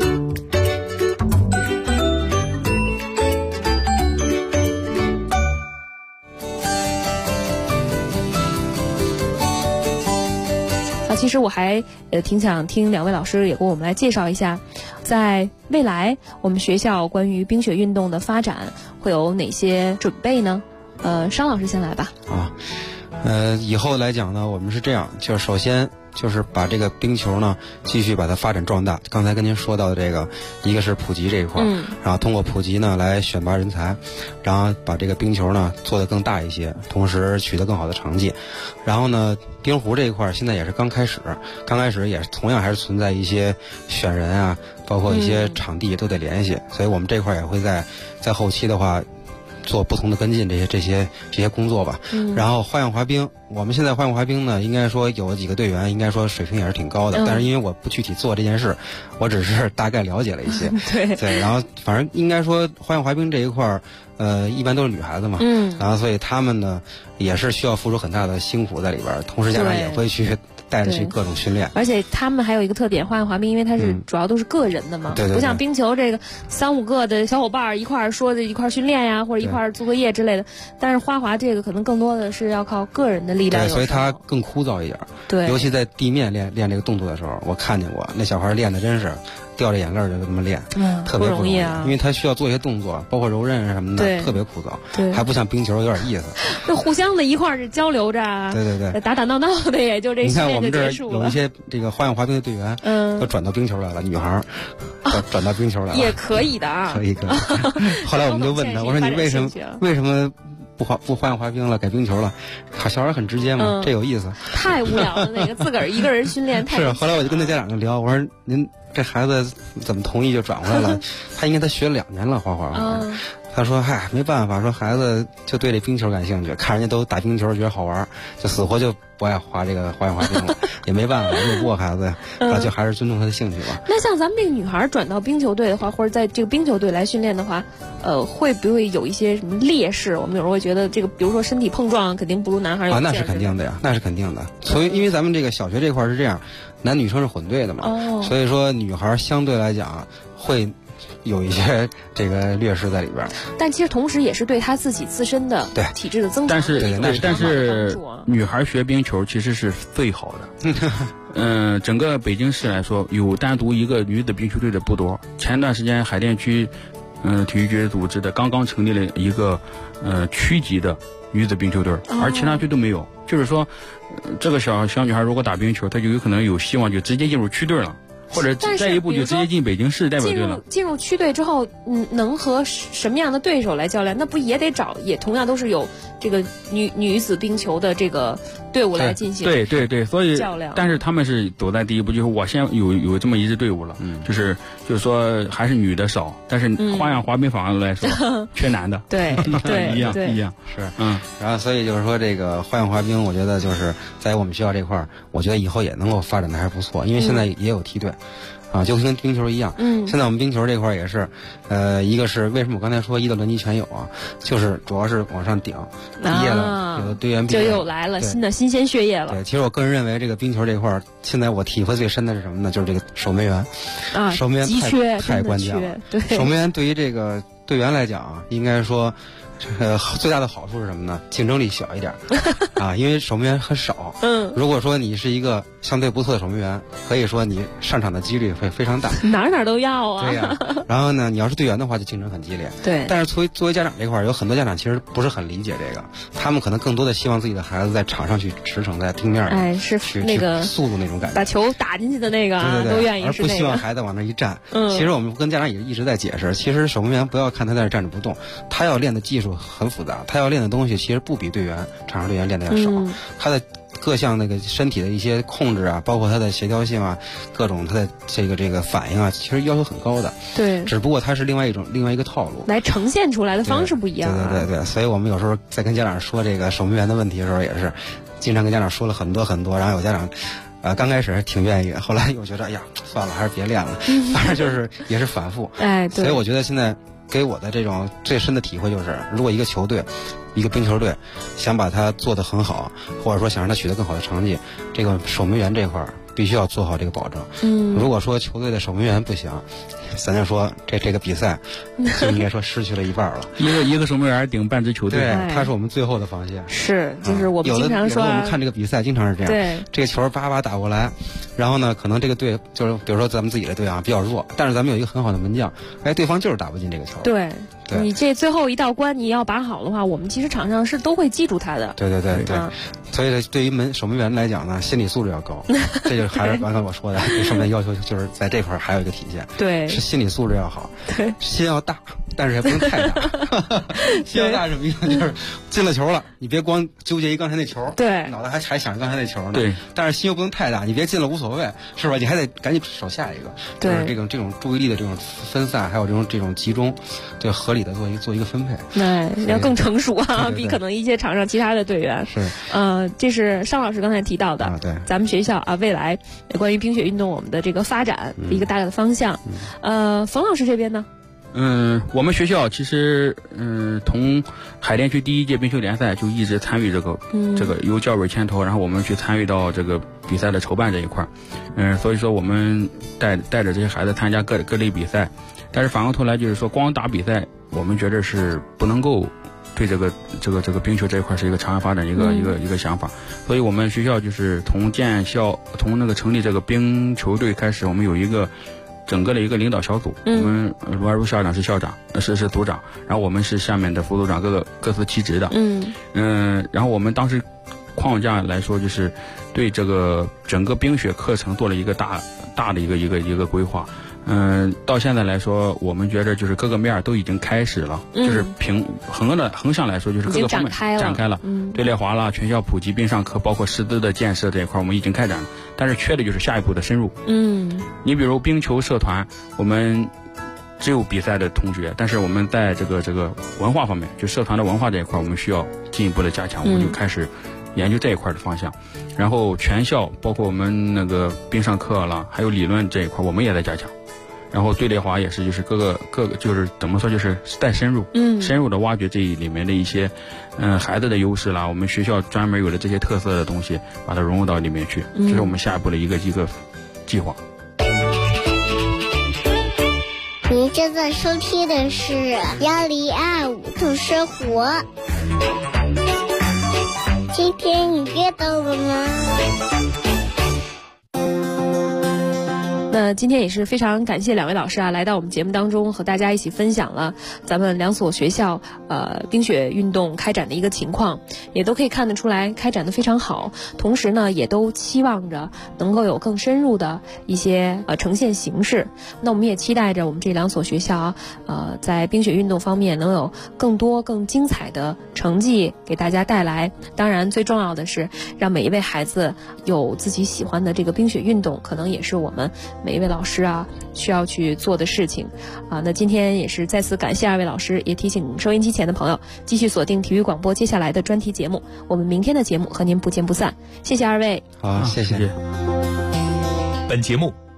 其实我还挺想听2位老师也给我们来介绍一下，在未来我们学校关于冰雪运动的发展会有哪些准备呢？商老师先来吧。 以后来讲呢，我们是这样，就是首先就是把这个冰球呢继续把它发展壮大。刚才跟您说到的这个，一个是普及这一块，然后通过普及呢来选拔人才，然后把这个冰球呢做得更大一些，同时取得更好的成绩。然后呢，冰壶这一块现在也是刚开始也是同样还是存在一些选人啊，包括一些场地都得联系，所以我们这块也会在后期的话。做不同的跟进这些工作吧。然后花样滑冰，我们现在花样滑冰呢，应该说有几个队员，应该说水平也是挺高的。但是因为我不具体做这件事，我只是大概了解了一些。对，然后反正应该说花样滑冰这一块一般都是女孩子嘛。然后所以他们呢也是需要付出很大的辛苦在里边，同时家长也会去带着去各种训练。 而且他们还有一个特点，花样滑冰因为它是主要都是个人的嘛，不像冰球这个3、5个的小伙伴一块说的一块训练呀，或者一块做作业之类的。但是花滑这个可能更多的是要靠个人的力量， 所以它更枯燥一点。 对， 尤其在地面练这个动作的时候，我看见过那小孩练的真是掉着眼泪就这么练，特别不容易啊， 因为他需要做一些动作，包括柔韧什么的，特别枯燥。 对， 还不像冰球有点意思。 就互相的一块儿交流着， 对， 打闹闹的，也就这训练就结束了。 你看我们这有一些这个花样滑冰的队员，都转到冰球来了，女孩转到冰球来了， 也可以的啊， 可以。后来我们就问他，我说你为什么不花样滑冰了，改冰球了？小孩很直接嘛，这有意思。 太无聊了，那个自个儿一个人训练太是。后来我就跟他家长就聊，我说您这孩子怎么同意就转回来了？他学了2年了滑。他说嗨，没办法，说孩子就对这冰球感兴趣，看人家都打冰球觉得好玩，就死活就不爱滑这个花样滑冰了。也没办法，拗不过孩子呀，就还是尊重他的兴趣吧。 那像咱们这个女孩转到冰球队的话，或者在这个冰球队来训练的话，会不会有一些什么劣势？我们有时候会觉得这个，比如说身体碰撞肯定不如男孩有。 那是肯定的呀，那是肯定的。所以因为咱们这个小学这块是这样，男女生是混队的嘛，所以说女孩相对来讲会有一些这个劣势在里边， 但其实同时也是对他自己自身的体质的增长。 但是女孩学冰球其实是最好的。整个北京市来说，有单独一个女子冰球队的不多。前段时间海淀区体育局组织的刚刚成立了一个区级的女子冰球队，而其他区都没有。就是说，这个小女孩如果打冰球，她就有可能有希望就直接进入区队了。或者再一步就直接进北京市代表队了。 进入区队之后，能和什么样的对手来较量？那不也得找，也同样都是有这个女子冰球的这个队伍来进行对，所以较量。 但是他们是走在第一步，就是我先有这么一支队伍了，就是说还是女的少，但是花样滑冰反而来说缺男的， 对一样是然后所以就是说这个花样滑冰，我觉得就是在我们学校这块儿，我觉得以后也能够发展的还是不错，因为现在也有梯队。 啊，就跟冰球一样。现在我们冰球这块也是，一个是为什么我刚才说一到轮级全有啊，就是主要是往上顶，毕业了有的队员毕业就又来了新鲜血液了。 对，其实我个人认为这个冰球这块，现在我体会最深的是什么呢？就是这个守门员啊， 守门员太关键了。 对， 守门员对于这个队员来讲啊，应该说。最大的好处是什么呢？竞争力小一点啊，因为守门员很少。如果说你是一个相对不错的守门员，可以说你上场的几率会非常大， 哪都要啊。 对呀。然后呢，你要是队员的话，就竞争很激烈。 对。 但是作为家长这块，有很多家长其实不是很理解这个，他们可能更多的希望自己的孩子在场上去驰骋在地面上， 是那个速度那种感觉， 把球打进去的那个， 对， 都愿意是那个， 而不希望孩子往那一站。其实我们跟家长也一直在解释，其实守门员不要看他在那站着不动，他要练的技术很复杂。他要练的东西其实不比场上队员练的要少，他的各项那个身体的一些控制啊，包括他的协调性啊，各种他的这个反应啊，其实要求很高的。 对， 只不过它是另外一个套路来呈现出来的方式不一样。 对，所以我们有时候在跟家长说这个守门员的问题的时候，也是经常跟家长说了很多，然后有家长。刚开始挺愿意，后来又觉得，哎呀，算了，还是别练了。反正就是也是反复。 对。 所以我觉得现在给我的这种最深的体会就是，如果一个球队，一个冰球队想把它做得很好，或者说想让它取得更好的成绩，这个守门员这块必须要做好这个保证。如果说球队的守门员不行，咱就说这个比赛就应该说失去了一半了。 一个守门员顶半支球队， 对，他是我们最后的防线。 是，就是我们经常说， 有的我们看这个比赛经常是这样。 对， 这个球叭打过来，然后呢，可能这个队就是比如说咱们自己的队啊比较弱，但是咱们有一个很好的门将，对方就是打不进这个球。 对。你这最后一道关你要把好的话，我们其实场上是都会记住他的。 对。所以对于守门员来讲呢，心理素质要高。这就还是刚才我说的，对守门员要求就是在这块还有一个体现。 对， 是心理素质要好。 对， 心要大，但是也不能太大。心要大什么意思？就是进了球了，你别光纠结于刚才那球， 对， 脑袋还想着刚才那球呢。 对， 但是心又不能太大，你别进了无所谓，是吧？你还得赶紧守下一个。 对， 就是这种注意力的这种分散，还有这种集中，对，合理的做一个分配。 要更成熟啊，比可能一些场上其他的队员。 是， 这是尚老师刚才提到的。 对， 咱们学校啊，未来关于冰雪运动我们的这个发展一个大概的方向。冯老师这边呢？ 我们学校其实从海淀区第一届冰球联赛就一直参与这个由教委牵头，然后我们去参与到这个比赛的筹办这一块。所以说我们带着这些孩子参加各类比赛，但是反过头来就是说光打比赛，我们觉得是不能够对这个冰球这一块是一个长远发展一个想法。所以我们学校就是从那个成立这个冰球队开始，我们有一个整个的一个领导小组。我们罗二如校长是校长，是组长，然后我们是下面的副组长，各司其职的。然后我们当时框架来说，就是对这个整个冰雪课程做了一个大的一个规划。到现在来说，我们觉得就是各个面都已经开始了，就是横向来说，就是各个方面展开了。队列滑啦、全校普及冰上课，包括师资的建设这一块，我们已经开展了。但是缺的就是下一步的深入。你比如冰球社团，我们只有比赛的同学，但是我们在这个文化方面，就社团的文化这一块，我们需要进一步的加强。我们就开始研究这一块的方向。然后全校包括我们那个冰上课啦，还有理论这一块，我们也在加强。然后队列滑也是，就是各个就是怎么说，就是再深入的挖掘这里面的一些孩子的优势啦，我们学校专门有的这些特色的东西，把它融入到里面去，这是我们下一步的一个计划。 您正在收听的是1025度生活。今天你别等了吗？ 那今天也是非常感谢两位老师啊，来到我们节目当中，和大家一起分享了咱们两所学校冰雪运动开展的一个情况，也都可以看得出来开展的非常好。同时呢，也都期望着能够有更深入的一些呈现形式。那我们也期待着我们这两所学校在冰雪运动方面能有更多更精彩的成绩给大家带来。当然，最重要的是让每一位孩子有自己喜欢的这个冰雪运动，可能也是我们每一位老师啊需要去做的事情那今天也是再次感谢二位老师，也提醒收音机前的朋友继续锁定体育广播接下来的专题节目，我们明天的节目和您不见不散。谢谢二位。 好，谢谢。 本节目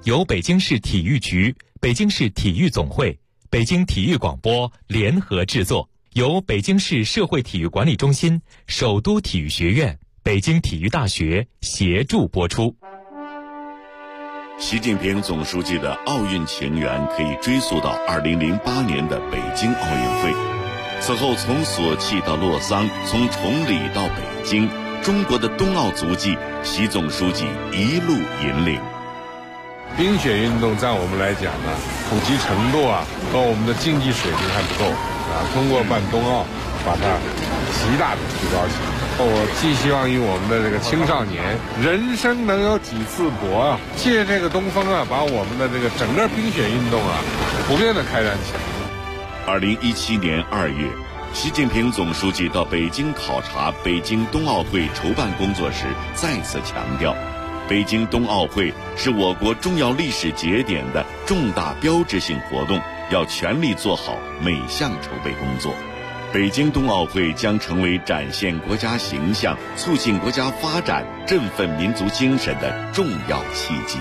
由北京市体育局、北京市体育总会、北京体育广播联合制作，由北京市社会体育管理中心、首都体育学院、北京体育大学协助播出。 习近平总书记的奥运情缘可以追溯到2008年的北京奥运会。此后从索契到洛桑，从崇礼到北京，中国的冬奥足迹，习总书记一路引领。 冰雪运动在我们来讲呢，普及程度和我们的竞技水平还不够通过办冬奥，把它极大的提高起来。我寄希望于我们的这个青少年，人生能有几次搏借这个东风把我们的这个整个冰雪运动普遍的开展起来。 2017年2月，习近平总书记到北京考察北京冬奥会筹办工作时，再次强调，北京冬奥会是我国重要历史节点的重大标志性活动，要全力做好每项筹备工作。北京冬奥会将成为展现国家形象、促进国家发展、振奋民族精神的重要契机。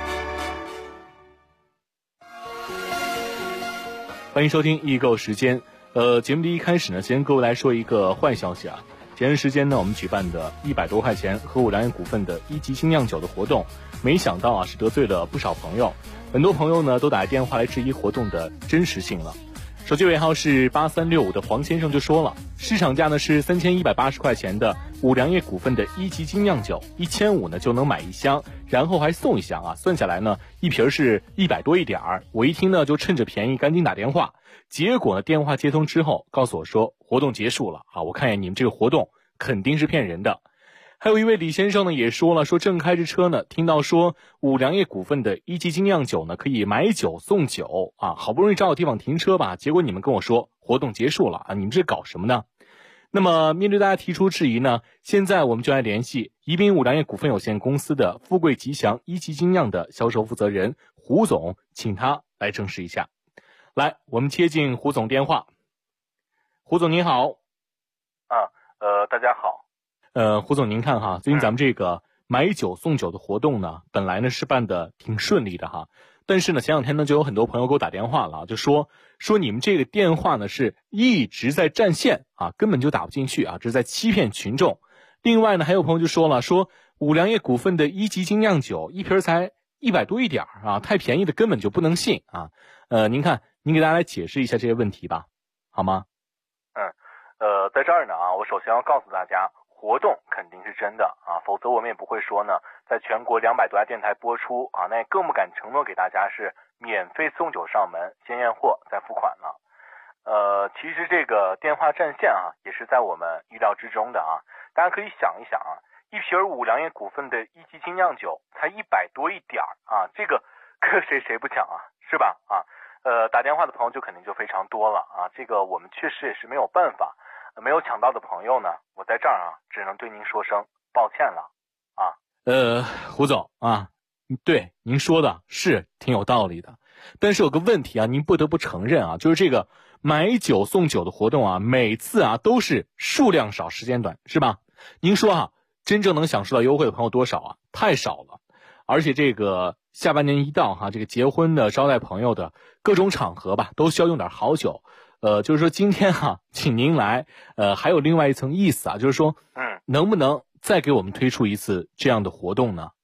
欢迎收听易购时间。节目的一开始呢，先跟各位来说一个坏消息前段时间呢，我们举办的100多块钱和五粮液股份的1级精酿酒的活动，没想到是得罪了不少朋友。很多朋友呢都打来电话来质疑活动的真实性了。手机尾号是8365的黄先生就说了，市场价呢是3180块钱的五粮液股份的1级精酿酒，1500呢就能买1箱，然后还送1箱算下来呢一瓶是100多一点儿。我一听呢就趁着便宜赶紧打电话，结果呢电话接通之后告诉我说活动结束了我看见你们这个活动肯定是骗人的。还有一位李先生呢也说了，说正开着车呢，听到说五粮液股份的1级精酿酒呢可以买酒送酒好不容易找到地方停车吧，结果你们跟我说活动结束了你们这搞什么呢？那么面对大家提出质疑呢，现在我们就来联系宜宾五粮液股份有限公司的富贵吉祥1级精酿的销售负责人胡总，请他来证实一下。来，我们接进胡总电话。胡总您好。 大家好。 胡总您看最近咱们这个买酒送酒的活动呢，本来呢是办的挺顺利的但是呢前两天呢就有很多朋友给我打电话了就说你们这个电话呢是一直在占线根本就打不进去这是在欺骗群众。另外呢还有朋友就说了，说五粮液股份的1级精酿酒一瓶才100多一点太便宜的根本就不能信您看您给大家来解释一下这些问题吧，好吗？ 在这儿呢我首先要告诉大家，活动肯定是真的否则我们也不会说呢在全国200多家电台播出那也更不敢承诺给大家是免费送酒上门，先验货再付款了。其实这个电话占线也是在我们意料之中的大家可以想一想一瓶五粮液股份的1级精酿酒才100多一点这个可谁不抢是吧打电话的朋友就肯定就非常多了这个我们确实也是没有办法。没有抢到的朋友呢，我在这儿只能对您说声抱歉了胡总对您说的是挺有道理的，但是有个问题您不得不承认就是这个买酒送酒的活动每次都是数量少时间短是吧？您说真正能享受到优惠的朋友多少太少了。而且这个下半年一到这个结婚的招待朋友的各种场合吧都需要用点好酒。就是说今天请您来还有另外一层意思就是说能不能再给我们推出一次这样的活动呢？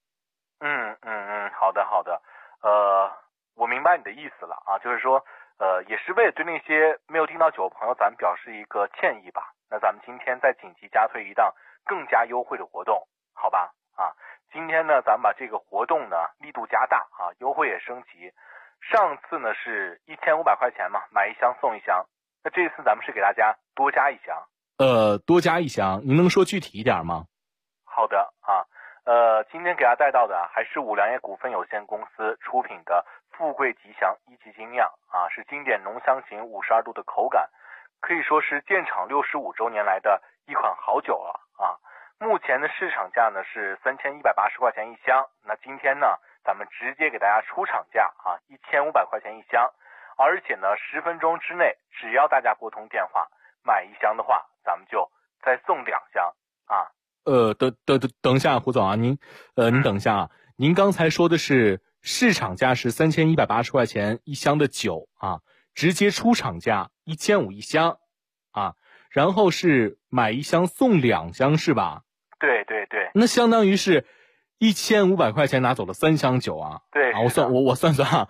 好的我明白你的意思了就是说也是为了对那些没有订到酒的朋友咱们表示一个歉意吧。那咱们今天再紧急加推一档更加优惠的活动，好吧今天呢咱们把这个活动呢力度加大优惠也升级。上次呢是1500块钱嘛，买1箱送1箱，那这次咱们是给大家多加1箱。 多加1箱，您能说具体一点吗？ 好的今天给大家带到的还是五粮液股份有限公司出品的富贵吉祥1级精酿是经典浓香型52度的口感，可以说是建厂65周年来的一款好酒了目前的市场价呢是3180块钱1箱，那今天呢咱们直接给大家出厂价1500块钱1箱，而且呢10分钟之内只要大家拨通电话买1箱的话，咱们就再送2箱等一下胡总您等一下您刚才说的是市场价是3180块钱一箱的酒啊，直接出厂价1500一箱啊，然后是买一箱送2箱是吧？ 对对对， 那相当于是1500块钱拿走了3箱酒啊。 对， 我算啊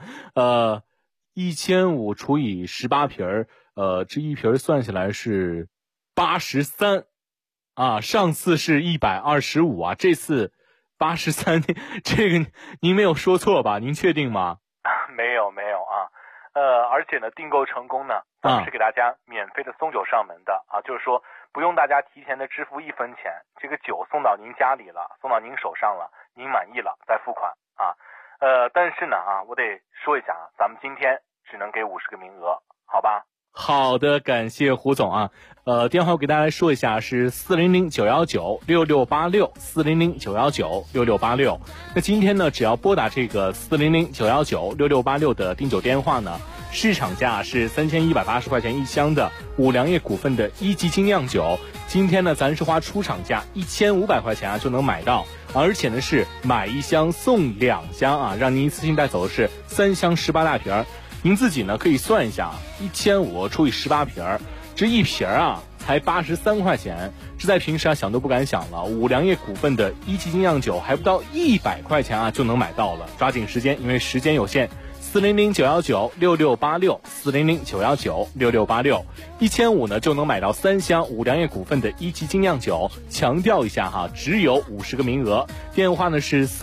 ，1500除以18瓶这一瓶算下来是83啊，上次是125啊，这次83，这个您没有说错吧？您确定吗？ 没有啊，而且呢，订购成功呢，咱们是给大家免费的送酒上门的啊，就是说不用大家提前的支付1分钱，这个酒送到您家里了，送到您手上了，您满意了再付款啊。但是呢我得说一下啊，咱们今天只能给50个名额，好吧？ 好的，感谢胡总啊。电话我给大家来说一下，是400-919-6686，400-919-6686。那今天呢，只要拨打这个400-919-6686的订酒电话呢，市场价是3180块钱一箱的五粮液股份的1级精酿酒，今天呢，咱是花出厂价1500块钱啊就能买到，而且呢是买一箱送2箱啊，让您一次性带走的是3箱18大瓶。您自己呢可以算一下，1500除以18瓶，这一瓶啊才83块钱，这在平时啊想都不敢想了。五粮液股份的1级精酿酒还不到100块钱啊就能买到了，抓紧时间，因为时间有限。400-919-6686，400-919-6686，1500呢就能买到3箱五粮液股份的1级精酿酒。强调一下哈，只有50个名额。电话呢是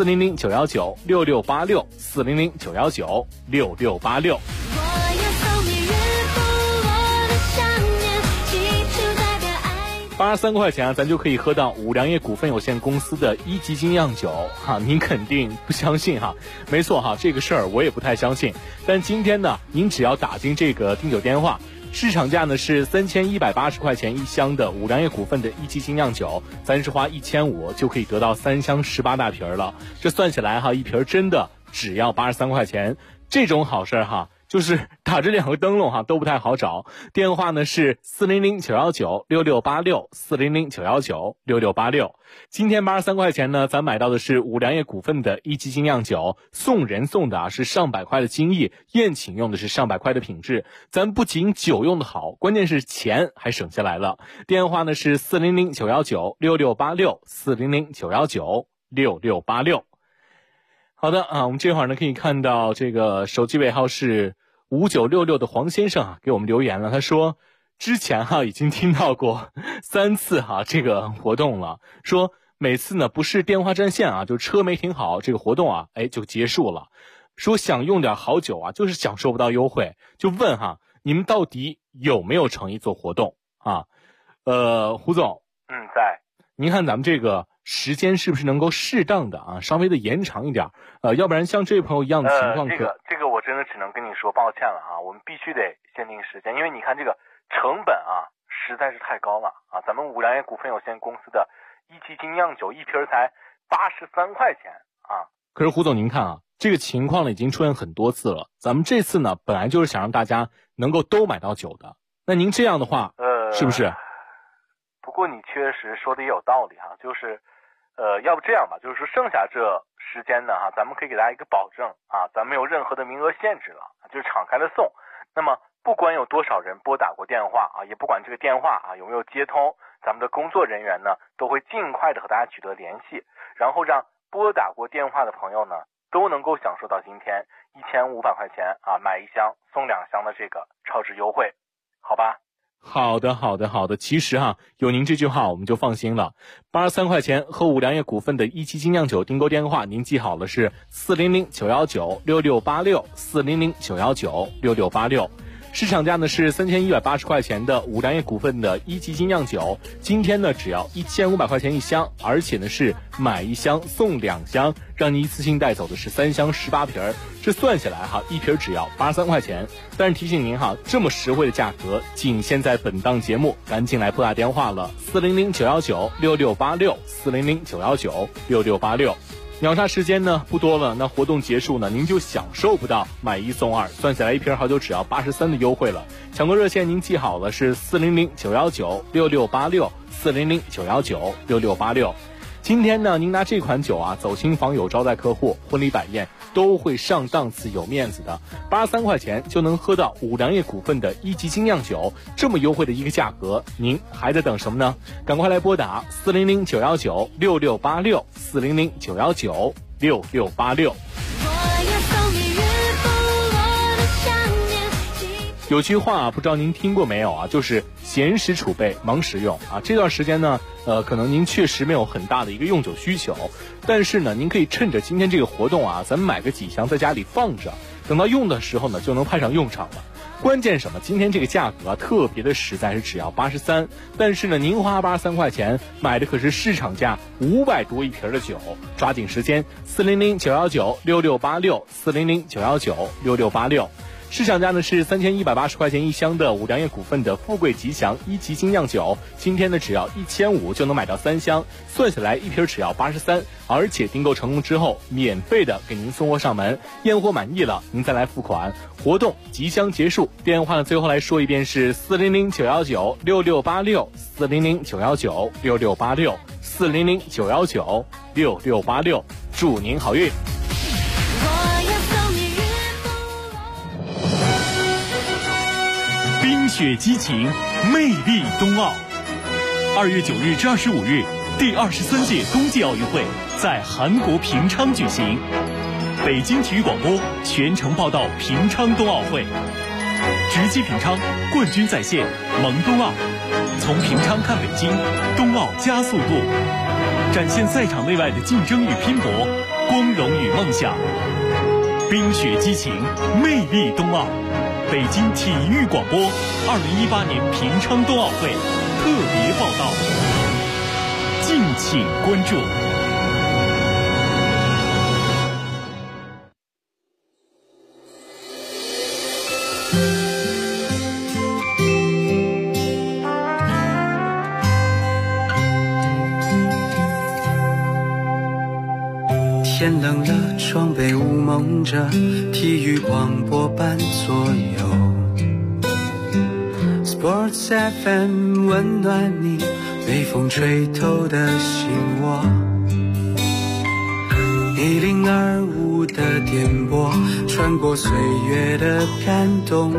400-919-6686，400-919-6686。83块钱啊，咱就可以喝到五粮液股份有限公司的1级精酿酒哈，您肯定不相信哈？没错哈，这个事儿我也不太相信。但今天呢，您只要打进这个订酒电话，市场价呢是3180块钱一箱的五粮液股份的1级精酿酒，咱是花1500就可以得到3箱18大瓶了。这算起来哈，一瓶真的只要83块钱，这种好事哈。就是打这2个灯笼哈都不太好找，电话呢是400-919-6686，400-919-6686。今天83块钱呢，咱买到的是五粮液股份的1级精酿酒，送人送的是上百块的精益，宴请用的是上百块的品质，咱不仅酒用的好，关键是钱还省下来了。电话呢是400-919-6686，400-919-6686。好的啊，我们这会儿呢可以看到这个手机尾号是5966的黄先生啊给我们留言了，他说之前已经听到过3次这个活动了，说每次呢不是电话占线就车没停好，这个活动就结束了，说想用点好酒就是享受不到优惠，就问你们到底有没有诚意做活动啊？胡总， 在。 您看咱们这个时间是不是能够适当的稍微的延长一点？要不然像这位朋友一样的情况这个我真的只能跟你说抱歉了我们必须得限定时间，因为你看这个成本实在是太高了咱们五粮液股份有限公司的1级精酿酒一瓶才83块钱可是胡总您看这个情况呢已经出现很多次了，咱们这次呢本来就是想让大家能够都买到酒的，那您这样的话是不是？ 不过你确实说的也有道理就是要不这样吧，就是说剩下这时间呢咱们可以给大家一个保证咱们没有任何的名额限制了，就是敞开的送。那么不管有多少人拨打过电话也不管这个电话有没有接通，咱们的工作人员呢都会尽快的和大家取得联系，然后让拨打过电话的朋友呢都能够享受到今天1500块钱买1箱送2箱的这个超值优惠，好吧？ 好的，其实有您这句话我们就放心了。83块钱和五粮液股份的1级精酿酒订购电话您记好了，是400-919-6686，400-919-6686。市场价呢是3180块钱的五粮液股份的1级精酿酒，今天呢只要1500块钱一箱，而且呢是买1箱送2箱，让你一次性带走的是3箱18瓶，这算下来一瓶只要83块钱。但是提醒您这么实惠的价格仅限在本档节目，赶紧来拨打电话了，400-919-6686，400-919-6686。秒杀时间呢不多了，那活动结束呢您就享受不到买1送2，算下来一瓶好酒只要83的优惠了。抢购热线您记好了，是400-919-6686，400-919-6686。 今天呢，您拿这款酒啊走亲访友、招待客户、婚礼摆宴都会上档次、有面子的。83块钱就能喝到五粮液股份的1级精酿酒，这么优惠的一个价格，您还在等什么呢？赶快来拨打400-919-6686，400-919-6686。有句话不知道您听过没有啊，就是闲时储备，忙时用啊。这段时间呢，可能您确实没有很大的一个用酒需求，但是呢，您可以趁着今天这个活动啊，咱们买个几箱在家里放着，等到用的时候呢，就能派上用场了。关键什么？今天这个价格啊，特别的实在，是只要83，但是呢，您花83块钱买的可是市场价500多一瓶的酒，抓紧时间，400-919-6686，400-919-6686。市场价呢是3180块钱一箱的五粮液股份的富贵吉祥1级精酿酒，今天呢只要1500就能买到3箱，算下来一瓶只要83，而且订购成功之后免费的给您送货上门，验货满意了您再来付款。活动即将结束，电话呢最后来说一遍是400-919-6686，400-919-6686，400-919-6686，祝您好运。 冰雪激情，魅力冬奥。2月9日至25日，第23届冬季奥运会在韩国平昌举行。北京体育广播全程报道平昌冬奥会，直击平昌，冠军在线，萌冬奥。从平昌看北京，冬奥加速度，展现赛场内外的竞争与拼搏，光荣与梦想。冰雪激情，魅力冬奥。北京体育广播2018年平昌冬奥会特别报道，敬请关注。 天冷了，窗被雾蒙着，体育广播伴左右。Sports FM 温暖你，被风吹透的心窝。1025的电波，穿过岁月的感动，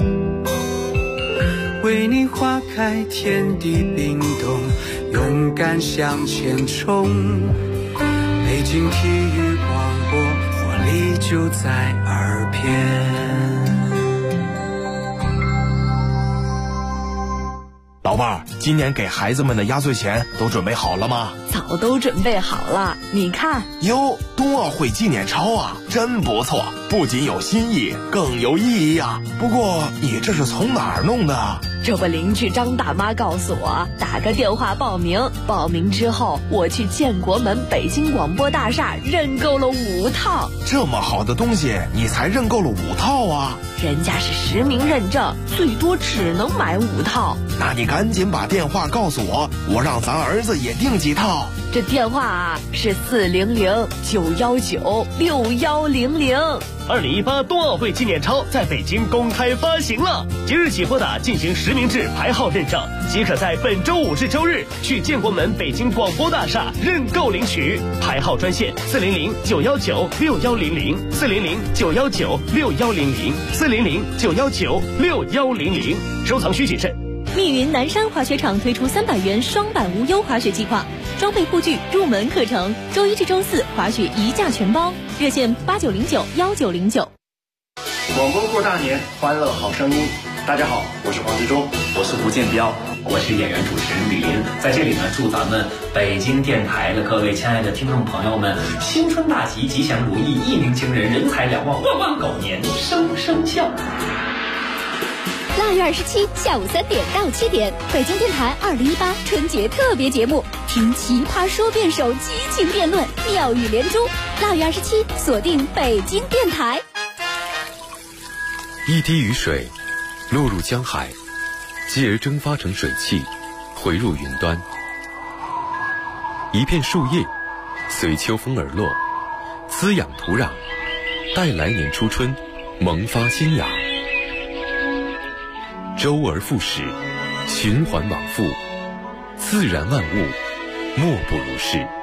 为你花开，天地冰冻，勇敢向前冲。北京体育广播，活力就在耳边。 老伴儿，今年给孩子们的压岁钱都准备好了吗？ 早都准备好了，你看。 哟，冬奥会纪念钞啊，真不错，不仅有新意，更有意义啊。不过你这是从哪儿弄的？ 这不，邻居张大妈告诉我，打个电话报名，报名之后我去建国门北京广播大厦认购了5套。 这么好的东西，你才认购了5套啊？ 人家是实名认证，最多只能买5套。 那你赶紧把电话告诉我，我让咱儿子也订几套。 这电话啊是400-919-6100。 2018冬奥会纪念钞在北京公开发行了，即日起拨打进行实名制排号认证，即可在本周5至周日去建国门北京广播大厦认购领取。排号专线400-919-6100，400-919-6100，400-919-6100。收藏需谨慎。 密云南山滑雪场推出300元双板无忧滑雪计划，装备护具、入门课程，周1至周4滑雪1价全包，热线8909-1909。 广播过大年，欢乐好声音。大家好，我是黄志忠， 我是胡建彪，我是演员主持人李林。在这里呢，祝咱们北京电台的各位亲爱的听众朋友们，新春大吉，吉祥如意，一鸣惊人，人财两旺，万万狗年，生生肖。 2月27下午3点到7点，北京电台2018春节特别节目，听奇葩说辩手激情辩论，妙语连珠。2月27锁定北京电台。 一滴雨水落入江海，继而蒸发成水汽，回入云端。一片树叶随秋风而落，滋养土壤，待来年初春萌发新芽。周而复始，循环往复，自然万物莫不如是。